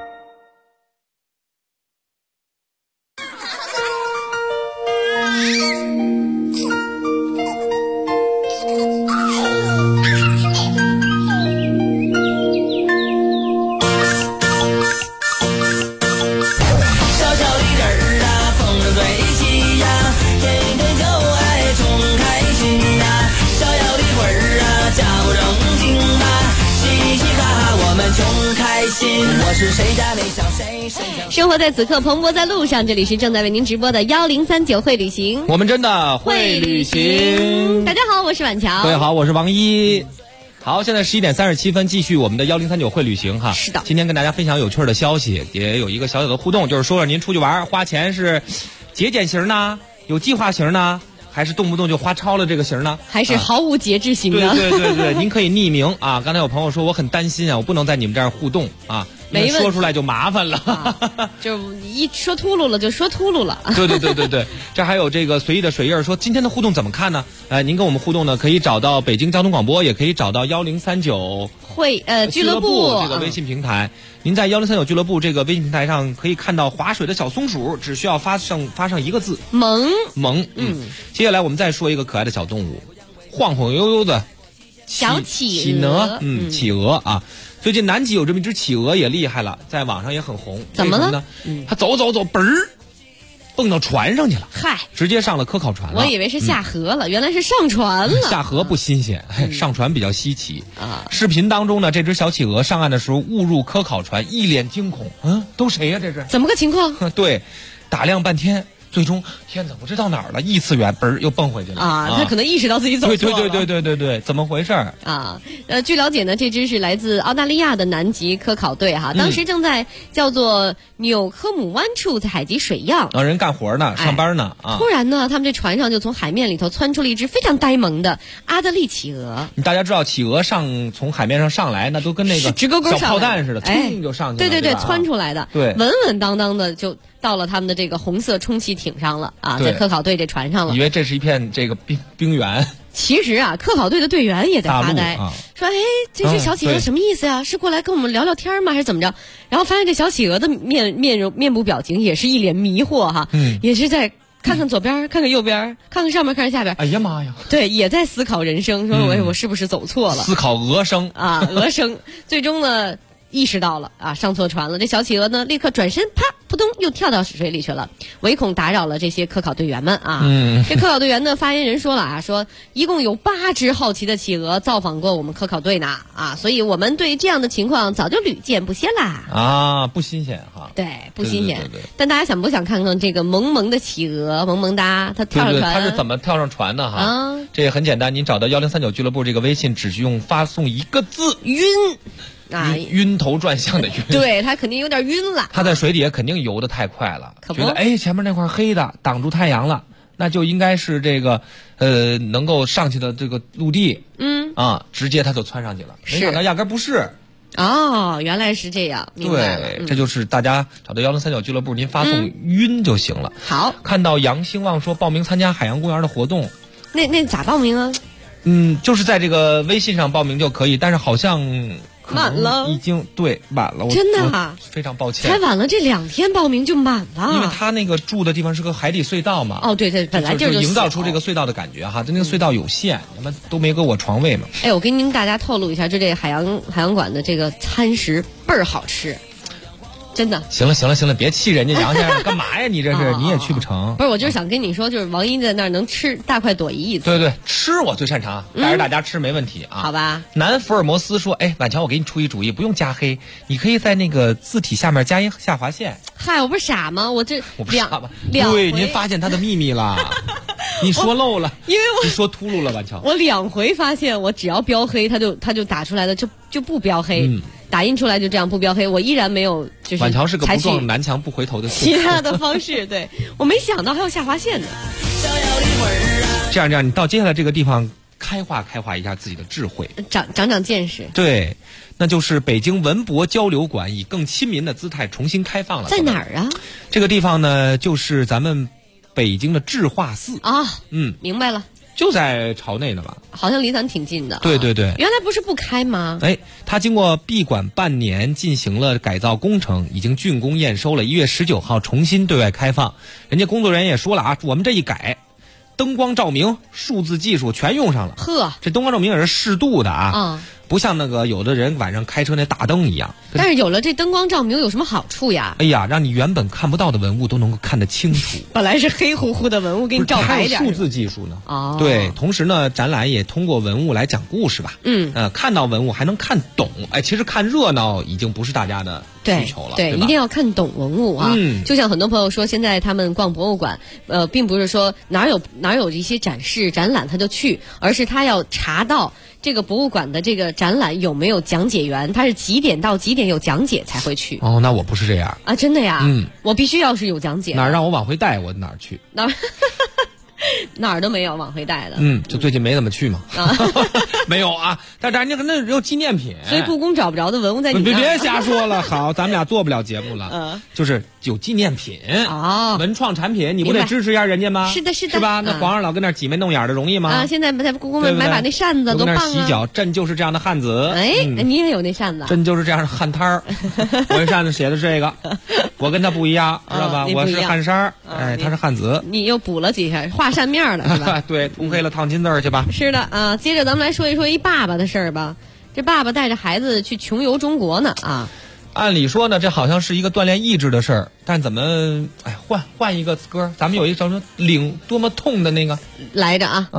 生活在此刻，蓬勃在路上。这里是正在为您直播的1039会旅行， 我们真的会旅行。 大家好，我是婉乔。 各位好，我是王一。好，现在11点37分，继续我们的1039会旅行哈。 是的， 今天跟大家分享有趣的消息，也有一个小小的互动，就是说了您出去玩花钱是节俭型呢，有计划型呢，还是动不动就花超了这个型呢？ 还是毫无节制型的？ 对，您可以匿名啊。刚才有朋友说我很担心啊，我不能在你们这儿互动啊。没说出来就麻烦了， 就一说秃噜了就说秃噜了。 对，这还有这个随意的水印说今天的互动怎么看呢？您跟我们互动呢，可以找到北京交通广播，也可以找到1039 会俱乐部这个微信平台。您在1039俱乐部这个微信平台上可以看到划水的小松鼠，只需要发上一个字萌。 接下来我们再说一个可爱的小动物，晃晃悠悠的小企鹅， 企鹅啊。最近南极有这么一只企鹅也厉害了，在网上也很红。 怎么了呢？它走，嘣儿，蹦到船上去了。 嗨， 直接上了科考船了。 我以为是下河了，原来是上船了。 下河不新鲜，上船比较稀奇啊。视频当中呢，这只小企鹅上岸的时候误入科考船，一脸惊恐。都谁呀？这是怎么个情况？ 对，打量半天。最终，天哪，我这到哪儿了？异次元，嘣儿又蹦回去了啊！他可能意识到自己走错了。对，怎么回事啊？据了解呢，这支是来自澳大利亚的南极科考队哈，当时正在叫做纽科姆湾处采集水样， 人干活呢，上班呢啊！ 突然呢，他们这船上就从海面里头窜出了一只非常呆萌的阿德利企鹅。 大家知道，企鹅从海面上上来，那都跟那个直勾勾小炮弹似的，砰就上去了。 对，窜出来的， 对， 稳稳当当的就到了他们的这个红色充气艇上了啊，在科考队这船上了。 以为这是一片这个冰原， 其实啊，科考队的队员也在发呆，说：“哎，这只小企鹅什么意思呀？是过来跟我们聊聊天吗？还是怎么着？”然后发现这小企鹅的面部表情也是一脸迷惑哈，也是在看看左边，看看右边，看看上面，看看下边。 哎呀妈呀！ 对，也在思考人生，说我是不是走错了？ 思考鹅生啊，鹅生。最终呢， 意识到了啊，上错船了。这小企鹅呢，立刻转身，啪，扑通，又跳到水里去了，唯恐打扰了这些科考队员们啊。这科考队员的发言人说了啊，说一共有8只好奇的企鹅造访过我们科考队呢啊，所以我们对这样的情况早就屡见不鲜啦。 啊，不新鲜哈。 对，不新鲜。 对。 但大家想不想看看这个萌萌的企鹅，萌萌哒，它跳上船， 它是怎么跳上船的哈？这也很简单，您找到1039俱乐部这个微信，只需用发送一个字“晕”。晕头转向的晕， 对，他肯定有点晕了。 他在水底下肯定游得太快了，觉得前面那块黑的挡住太阳了，那就应该是这个能够上去的这个陆地，直接他就窜上去了。没想到压根不是。 哦，原来是这样，明白了。 对，这就是大家找到1039俱乐部，您发送晕就行了。 好， 看到杨兴旺说报名参加海洋公园的活动， 那咋报名啊？ 就是在这个微信上报名就可以，但是好像满了， 已经满了。 真的啊， 非常抱歉， 才晚了这2天报名就满了。 因为他那个住的地方是个海底隧道嘛。 哦，对，本来就营造出这个隧道的感觉哈，那个隧道有限，你们都没给我床位嘛。 我跟您大家透露一下，这海洋馆的这个餐食倍儿好吃。真的。 行了，别气人家杨先生，干嘛呀？你这是你也去不成。 不是，我就是想跟你说，就是王一在那儿能吃大快朵颐一次。 对，吃我最擅长，带着大家吃没问题啊。 好吧。 南福尔摩斯说，婉乔，我给你出一主意，不用加黑，你可以在那个字体下面加一下划线。 嗨，我不是傻吗？我不是傻吧？ 对，您发现他的秘密了。你说漏了， 因为你说秃噜了，婉乔。 我2回发现，我只要标黑，他就打出来的就不标黑。打印出来就这样不标黑，我依然没有就是婉乔是个不撞南墙不回头的其他的方式。对，我没想到还有下划线的。 这样，你到接下来这个地方开化一下自己的智慧， 长见识。 对，那就是北京文博交流馆以更亲民的姿态重新开放了。 在哪儿啊？这个地方呢，就是咱们北京的智化寺啊。明白了。 就在朝内的吧， 好像离咱挺近的。 对， 原来不是不开吗？ 它经过闭馆半年，进行了改造工程，已经竣工验收了。1月19号重新对外开放。人家工作人员也说了啊，我们这一改，灯光照明、数字技术全用上了。 呵， 这灯光照明也是适度的啊。不像那个有的人晚上开车那大灯一样。 但是有了这灯光照明有什么好处呀？ 让你原本看不到的文物都能够看得清楚。 本来是黑乎乎的文物，给你照白点。 还有数字技术呢。对，同时呢，展览也通过文物来讲故事吧。看到文物还能看懂。其实看热闹已经不是大家的需求了。 对，一定要看懂文物啊。就像很多朋友说，现在他们逛博物馆，并不是说哪有一些展示展览他就去，而是他要查到这个博物馆的这个展览有没有讲解员，他是几点到几点有讲解才会去。 那我不是这样啊，真的呀。我必须要是有讲解。 哪儿让我往回带，我哪儿去。 哪儿都没有往回带的。 就最近没怎么去嘛。没有啊，但是那有纪念品。 所以故宫找不着的文物在你那儿。 别瞎说了，好，咱们俩做不了节目了。就是有纪念品文创产品，你不得支持一下人家吗？ 是的， 是吧？那皇上老跟那挤眉弄眼的容易吗？ 现在在故宫买把那扇子多棒啊！ 洗脚，朕就是这样的汉子。 你也有那扇子？ 朕就是这样的汉摊儿。我这扇子写的是这个，我跟他不一样，知道吧？我是汉衫，他是汉子。 你又补了几下，画扇面了是吧？ 对，涂黑了烫金字去吧。 是的啊，接着咱们来说一说一爸爸的事儿吧。这爸爸带着孩子去穷游中国呢啊。 按理说呢，这好像是一个锻炼意志的事儿，但怎么换一个歌？咱们有一首说领多么痛的那个来着啊。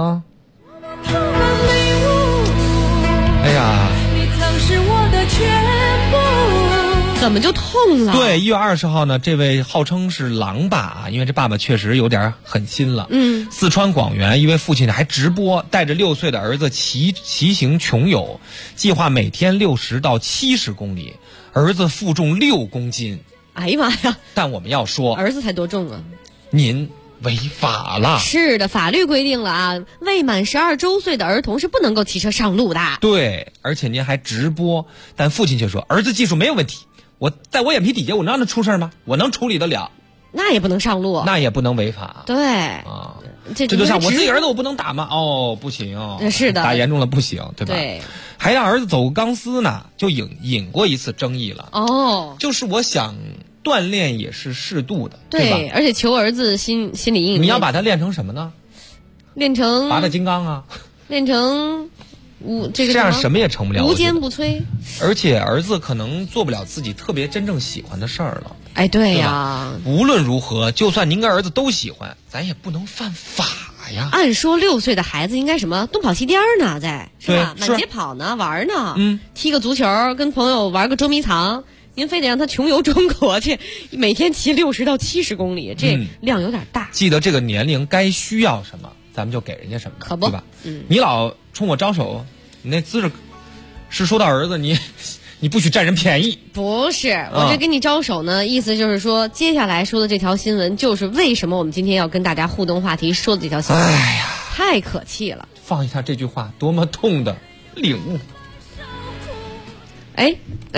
哎呀， 你曾是我的全部。 怎么就痛了？ 对，1月20号呢，这位号称是狼爸，因为这爸爸确实有点狠心了。四川广元一位父亲还直播带着6岁的儿子骑行穷游，计划每天60到70公里，儿子负重6公斤。 哎呀妈呀！ 但我们要说， 儿子才多重啊？ 您违法了。 是的，法律规定了啊，未满12周岁的儿童是不能够骑车上路的。 对，而且您还直播，但父亲却说儿子技术没有问题，在我眼皮底下，我能让他出事吗？我能处理得了。 那也不能上路， 那也不能违法。 对啊，这就像我自己儿子我不能打吗？不行。 是的， 打严重了不行，对吧？ 对， 还让儿子走钢丝呢，就引过一次争议了。就是我想锻炼也是适度的，对吧？ 而且求儿子心理阴影。 你要把他练成什么呢？ 练成拔的金刚啊， 练成这样什么也成不了， 无坚不摧。 而且儿子可能做不了自己特别真正喜欢的事儿了。 哎，对呀。 无论如何，就算您跟儿子都喜欢，咱也不能犯法呀。 按说6岁的孩子应该什么东跑西颠呢，是吧？满街跑呢，玩呢，踢个足球，跟朋友玩个捉迷藏。您非得让他穷游中国去，每天骑60到70公里，这量有点大。 记得这个年龄该需要什么，咱们就给人家什么， 可不， 对吧？你老冲我招手，你那姿势是说到儿子，你不许占人便宜。 不是，我这跟你招手呢，意思就是说，接下来说的这条新闻，就是为什么我们今天要跟大家互动话题说的这条新闻。 哎呀， 太可气了！ 放一下这句话，多么痛的领悟。 哎，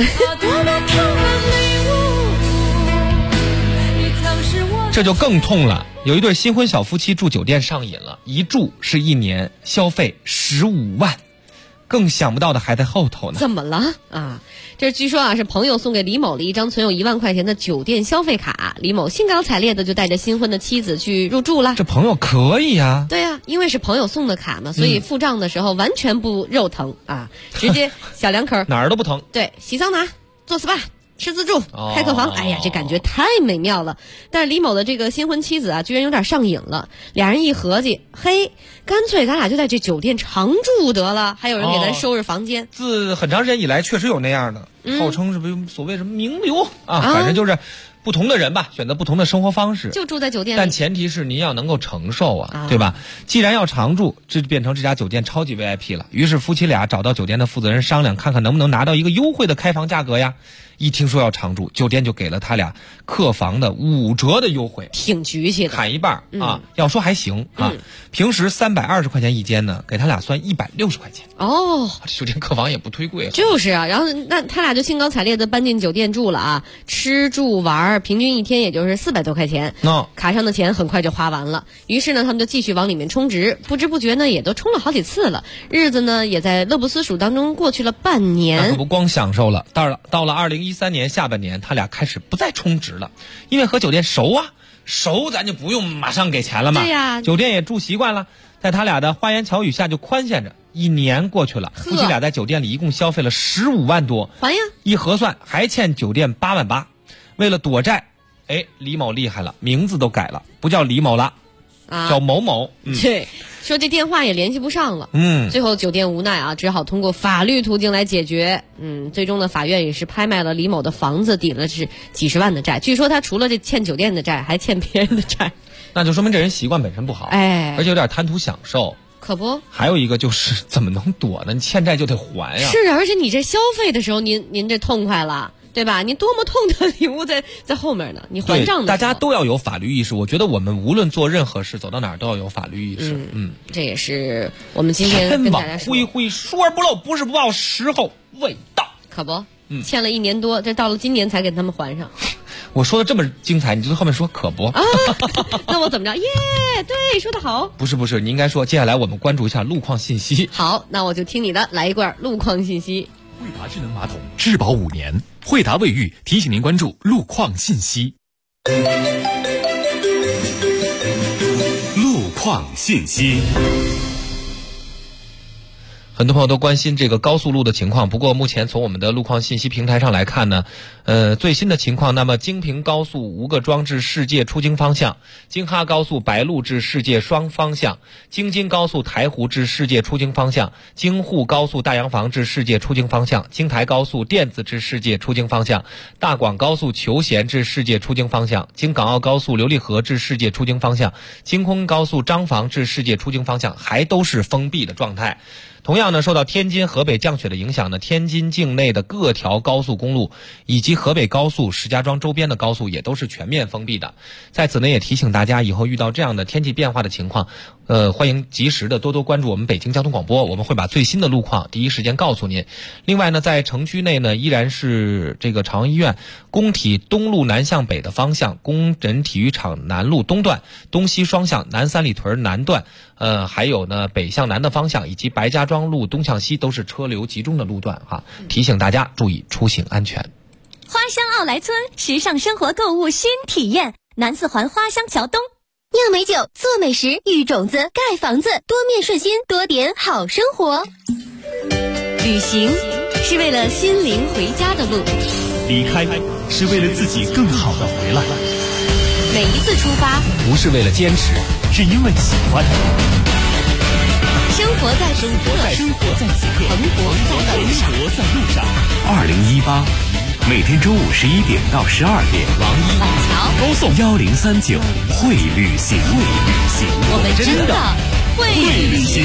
这就更痛了。有一对新婚小夫妻住酒店上瘾了，一住是1年，消费15万。更想不到的还在后头呢。 怎么了啊？这据说是朋友送给李某了一张存有1万块钱的酒店消费卡，李某兴高采烈的就带着新婚的妻子去入住了。 这朋友可以啊。 对啊，因为是朋友送的卡嘛，所以付账的时候完全不肉疼啊，直接小两口哪儿都不疼。 对，洗桑拿，做 SPA。吃自助，开客房，哎呀，这感觉太美妙了。但是李某的这个新婚妻子啊，居然有点上瘾了。俩人一合计，嘿，干脆咱俩就在这酒店常住得了，还有人给咱收拾房间。 自很长时间以来，确实有那样的，号称是所谓什么名流啊，反正就是不同的人吧，选择不同的生活方式， 就住在酒店里。 但前提是您要能够承受啊，对吧？既然要常住，这就变成这家酒店超级 VIP 了。于是夫妻俩找到酒店的负责人商量，看看能不能拿到一个优惠的开房价格呀。一听说要常住，酒店就给了他俩客房的5折的优惠， 挺局气的， 砍一半啊。要说还行啊，平时320块钱一间呢，给他俩算160块钱。 哦， 这酒店客房也不忒贵。 就是啊，然后那他俩就兴高采烈的搬进酒店住了啊，吃住玩平均一天也就是400多块钱。卡上的钱很快就花完了，于是呢，他们就继续往里面充值，不知不觉呢，也都充了好几次了。日子呢，也在乐不思蜀当中过去了半年。 那可不光享受了，到了2013年下半年，他俩开始不再充值了，因为和酒店熟啊，熟咱就不用马上给钱了嘛。 对呀， 酒店也住习惯了，在他俩的花言巧语下就宽限着。1年过去了，夫妻俩在酒店里一共消费了15万多， 还呀！ 一核算还欠酒店8万8。为了躲债，李某厉害了，名字都改了，不叫李某了，叫某某。 对。说这电话也联系不上了，最后酒店无奈啊，只好通过法律途径来解决。最终呢，法院也是拍卖了李某的房子，抵了是几十万的债。据说他除了这欠酒店的债，还欠别人的债， 那就说明这人习惯本身不好，而且有点贪图享受。 可不， 还有一个就是怎么能躲呢？你欠债就得还呀。 是啊，而且你这消费的时候，您这痛快了。对吧？你多么痛的礼物在后面呢？你还账的， 大家都要有法律意识。我觉得我们无论做任何事，走到哪儿都要有法律意识。 这也是我们今天跟大家说。 天网恢恢，疏而不漏，不是不报，时候未到。 可不，欠了1年多，这到了今年才给他们还上。 我说的这么精彩，你就后面说可不？ 那我怎么着？耶，对，说得好。 不是，你应该说接下来我们关注一下路况信息。 好，那我就听你的，来一罐路况信息。 惠达智能马桶质保5年，惠达卫浴提醒您关注路况信息。 路况信息。 很多朋友都关心这个高速路的情况，不过目前从我们的路况信息平台上来看呢，最新的情况，那么京平高速吴各庄至世界出京方向，京哈高速白鹿至世界双方向，京津高速台湖至世界出京方向，京沪高速大洋房至世界出京方向，京台高速甸子至世界出京方向，大广高速求贤至世界出京方向，京港澳高速琉璃河至世界出京方向，京昆高速张坊至世界出京方向，还都是封闭的状态。同样呢，受到天津、河北降雪的影响呢，天津境内的各条高速公路以及河北高速、石家庄周边的高速也都是全面封闭的。在此呢，也提醒大家，以后遇到这样的天气变化的情况，欢迎及时的多多关注我们北京交通广播，我们会把最新的路况第一时间告诉您。另外呢，在城区内呢，依然是这个朝阳医院工体东路南向北的方向，工人体育场南路东段、东西双向南三里屯南段，还有呢北向南的方向以及白家庄路东向西都是车流集中的路段哈，提醒大家注意出行安全。 花乡奥莱村，时尚生活购物新体验，南四环花乡桥东。 酿美酒，做美食，育种子，盖房子，多面顺心，多点好生活。 旅行是为了心灵回家的路， 离开是为了自己更好的回来。 每一次出发不是为了坚持， 是因为喜欢。 生活在此刻，蓬勃在路上。 2018，每天中午11点到12点， 王一、 晚桥高送1039会旅行， 我们真的会旅行。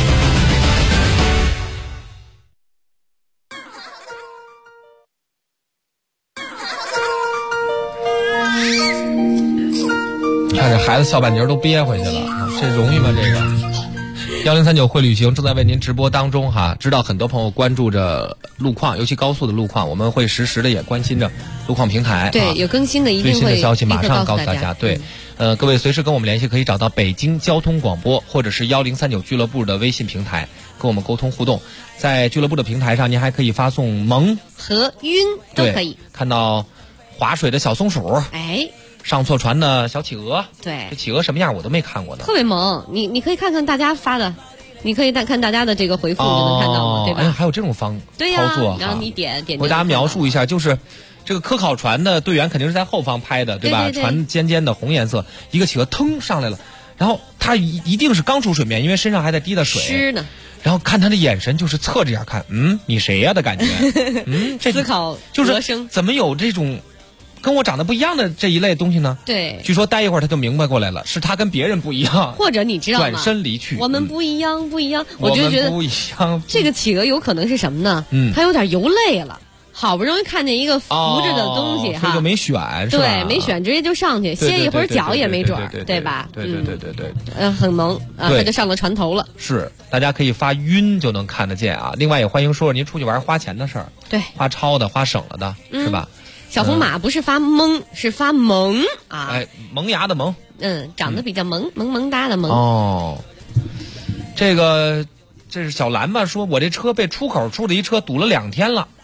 看这孩子小半截都憋回去了，这容易吗？这个1039会旅行正在为您直播当中哈，知道很多朋友关注着路况，尤其高速的路况，我们会实时的也关心着路况平台。 对，有更新的一定会最新的消息马上告诉大家。对，各位随时跟我们联系，可以找到北京交通广播或者是1039俱乐部的微信平台跟我们沟通互动。在俱乐部的平台上，您还可以发送萌和晕都可以看到划水的小松鼠，上错船的小企鹅， 对， 这企鹅什么样我都没看过呢， 特别萌。你可以看看大家发的，你可以看大家的这个回复，你就能看到嘛，对吧？ 还有这种操作， 然后你点， 我给大家描述一下，就是这个科考船的队员肯定是在后方拍的，对吧？ 对， 船尖尖的红颜色，一个企鹅腾上来了，然后他一定是刚出水面，因为身上还在滴的水， 湿呢。 然后看他的眼神就是侧着眼看，你谁呀的感觉，这思考就是怎么有这种跟我长得不一样的这一类东西呢？ 对， 据说待一会儿他就明白过来了，是他跟别人不一样， 或者你知道吗？ 转身离去。 我们不一样，我就觉得不一样。 这个企鹅有可能是什么呢？它有点游累了，好不容易看见一个浮着的东西所以就没选，是吧？ 对，没选，直接就上去歇一会儿脚也没准，对吧？ 对。 很萌啊，他就上了船头了。 是，大家可以发晕就能看得见啊。另外也欢迎说说您出去玩花钱的事儿， 对， 花超的、花省了的，是吧？ 小红马不是发懵，是发萌啊！ 萌芽的萌， 长得比较萌哒的萌。 哦，这是小兰吧？说我这车被出口处理车堵了2天了。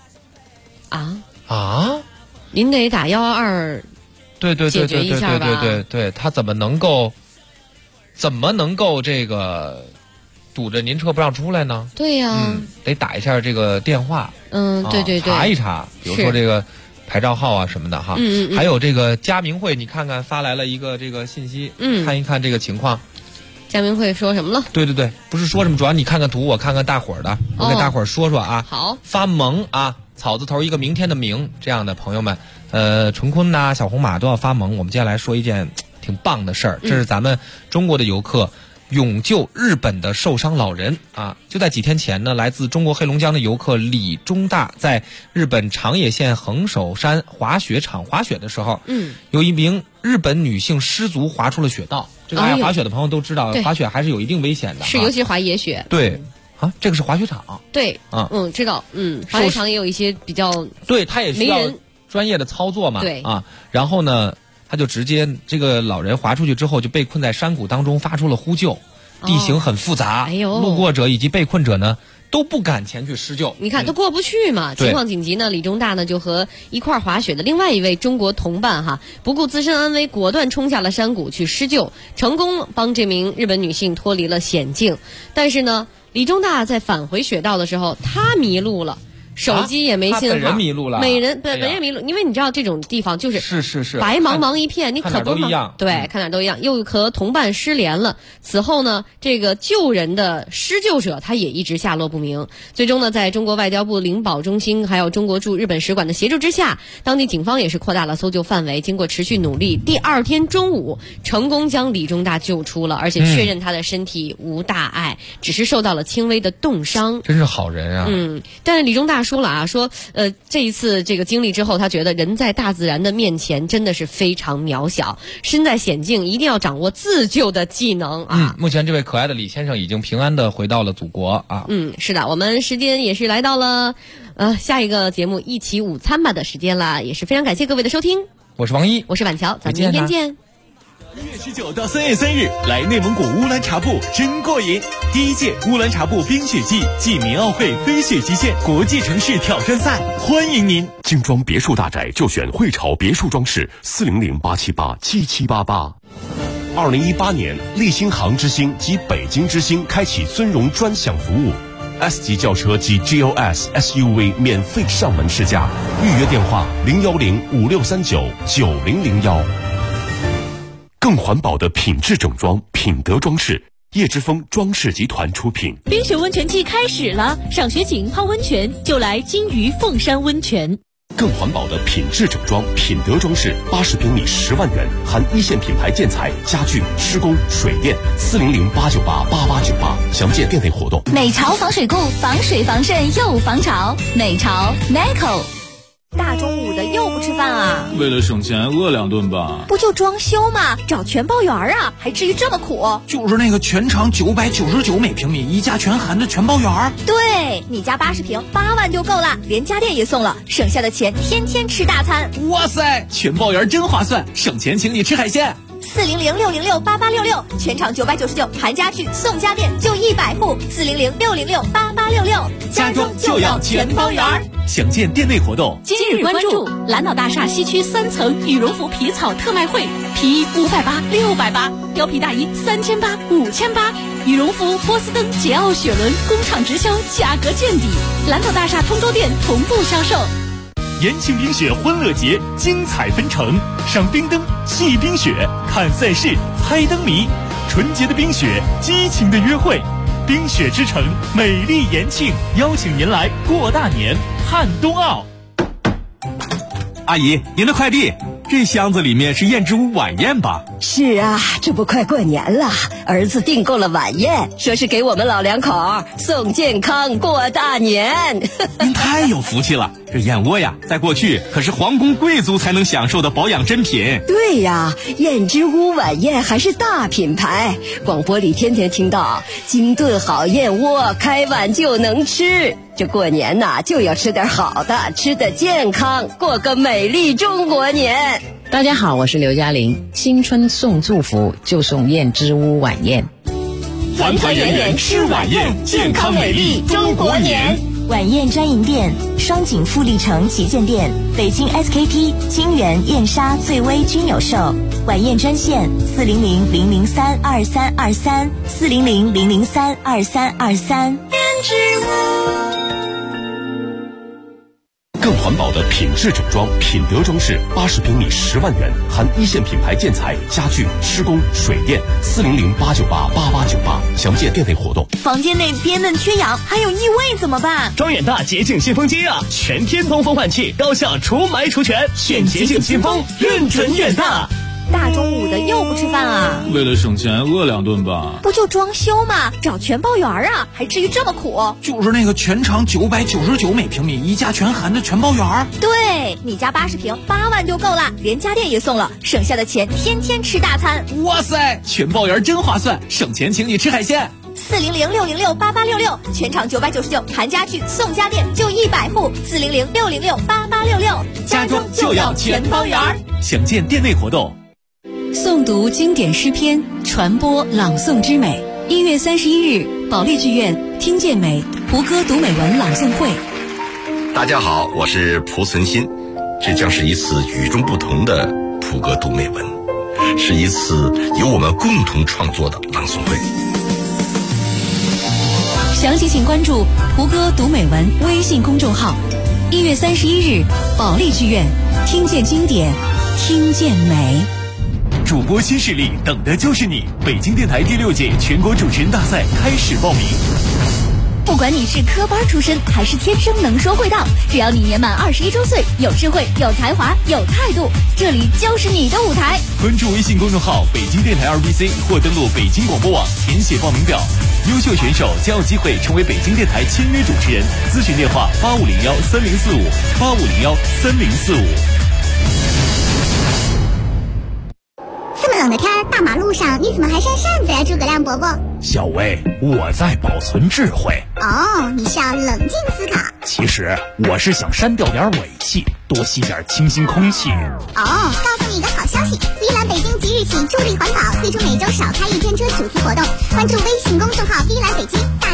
您得打112， 对， 解决一下吧。 对，他怎么能够这个堵着您车不让出来呢？ 对呀， 得打一下这个电话。 对， 查一查，比如说这个牌照号啊什么的哈。还有这个佳明会，你看看发来了一个这个信息，看一看这个情况。 佳明会说什么了？ 对，不是说什么，主要你看看图，我看看大伙儿的，我给大伙儿说说啊。 好， 发萌啊，草字头一个明天的明，这样的朋友们，纯坤呐、小红马都要发萌。我们接下来说一件挺棒的事儿，这是咱们中国的游客勇救日本的受伤老人啊！就在几天前呢，来自中国黑龙江的游客李中大在日本长野县横手山滑雪场滑雪的时候，有一名日本女性失足滑出了雪道。这个爱滑雪的朋友都知道，滑雪还是有一定危险的， 是尤其滑野雪。 对啊，这个是滑雪场。 对，知道，滑雪场也有一些比较， 对，他也需要专业的操作嘛。 对啊，然后呢，他就直接这个老人滑出去之后就被困在山谷当中，发出了呼救。地形很复杂，路过者以及被困者呢都不敢前去施救。 你看他过不去嘛，情况紧急呢，李中大呢就和一块滑雪的另外一位中国同伴不顾自身安危，果断冲下了山谷去施救，成功帮这名日本女性脱离了险境。但是呢，李中大在返回雪道的时候，他迷路了。手机也没信号， 本人迷路了， 本人迷路，因为你知道这种地方就是白茫茫一片，你可不一样， 对，看哪都一样，又和同伴失联了。此后呢，这个救人的施救者他也一直下落不明。最终呢，在中国外交部领保中心还有中国驻日本使馆的协助之下，当地警方也是扩大了搜救范围。经过持续努力，第2天中午成功将李中大救出了，而且确认他的身体无大碍，只是受到了轻微的冻伤。 真是好人啊！ 但是李中大说了说这一次这个经历之后，他觉得人在大自然的面前真的是非常渺小，身在险境一定要掌握自救的技能啊。 目前这位可爱的李先生已经平安的回到了祖国啊。 是的，我们时间也是来到了下一个节目一起午餐吧的时间了，也是非常感谢各位的收听。 我是王一， 我是板桥，咱们明天见。 1月19到3月3日，来内蒙古乌兰察布真过瘾！第1届乌兰察布冰雪季暨民奥会飞雪极限国际城市挑战赛，欢迎您！ 精装别墅大宅就选汇潮别墅装饰，400-878-7788。2018年，立新航之星及北京之星开启尊荣专享服务。 S 级轿车及 GLS SUV 免费上门试驾，预约电话01056399001。更环保的品质整装，品德装饰，叶之峰装饰集团出品。 冰雪温泉季开始了，赏雪景泡温泉就来金鱼凤山温泉。 更环保的品质整装，品德装饰，80平米10万元，含一线品牌建材、家具、施工、水电，400-898-8898，详见店内活动。 美潮防水固，防水防渗又防潮，美潮 NICO。大中午的又不吃饭啊？ 为了省钱，饿2顿吧。 不就装修吗？找全包园啊，还至于这么苦？ 就是那个全长999每平米，一价全含的全包园。 对，你家80平8万就够了，连家电也送了，省下的钱天天吃大餐。 哇塞，全包园真划算，省钱请你吃海鲜。 400-606-8866，全场999，含家具送家电，就100户。400-606-8866， 家装就要全包园。详见店内活动。 今日关注蓝岛大厦西区3层羽绒服皮草特卖会，皮衣580、680，貂皮大衣3800、5800，羽绒服、波司登、捷奥雪伦工厂直销，价格见底。蓝岛大厦通州店同步销售。 延庆冰雪欢乐节精彩纷呈，赏冰灯、戏冰雪、看赛事、猜灯谜，纯洁的冰雪，激情的约会。冰雪之城，美丽延庆，邀请您来过大年，看冬奥。阿姨，您的快递。这箱子里面是燕之屋晚宴吧？ 是啊，这不快过年了，儿子订购了晚宴，说是给我们老两口送健康过大年。 您太有福气了，这燕窝呀，在过去可是皇宫贵族才能享受的保养珍品。 对呀，燕之屋晚宴还是大品牌，广播里天天听到精炖好燕窝，开碗就能吃。这过年呐，就要吃点好的，吃得健康，过个美丽中国年。 大家好，我是刘嘉玲。新春送祝福，就送燕之屋晚宴。 团团圆圆吃晚宴，健康美丽中国年。 晚宴专营店：双井富力城旗舰店、北京 SKP、金源、燕莎、翠微均有售。晚宴专线400-003-2323 400-003-2323。 燕之屋。 更环保的品质整装，品德装饰，80平米10万元，含一线品牌建材、家具、施工、水电，400-898-8898，详见店内活动。 房间内憋闷缺氧，还有异味怎么办？ 装远大洁净新风机啊，全天通风换气，高效除霾除醛，选洁净新风，认准远大。 大中午的又不吃饭啊？ 为了省钱，饿2顿吧。 不就装修吗？找全包园啊，还至于这么苦？ 就是那个全长999每平米，一价全含的全包园。 对，你家80平8万就够了，连家电也送了，省下的钱天天吃大餐。 哇塞，全包园真划算，省钱请你吃海鲜。 400-606-8866，全场999，含家具送家电，就100户。400-606-8866， 家装就要全包园。详见店内活动。 诵读经典诗篇，传播朗诵之美。1月31日，保利剧院听见美胡歌读美文朗诵会。 大家好，我是蒲存昕，这将是一次与众不同的胡歌读美文，是一次由我们共同创作的朗诵会。 详情请关注胡歌读美文微信公众号。1月31日，保利剧院听见经典，听见美。 主播新势力，等的就是你！北京电台第6届全国主持人大赛开始报名。 不管你是科班出身还是天生能说会道，只要你年满21周岁，有智慧、有才华、有态度，这里就是你的舞台。 关注微信公众号北京电台2BC 或登录北京广播网，填写报名表。优秀选手将有机会成为北京电台签约主持人。咨询电话85013045，85013045。 这么冷的天，大马路上你怎么还扇扇子呀，诸葛亮伯伯？ 小薇，我在保存智慧。 哦，你是要冷静思考。 其实我是想删掉点尾气，多吸点清新空气。 哦，告诉你一个好消息，依兰北京即日起助力环保，推出每周少开1天车主题活动，关注微信公众号依兰北京。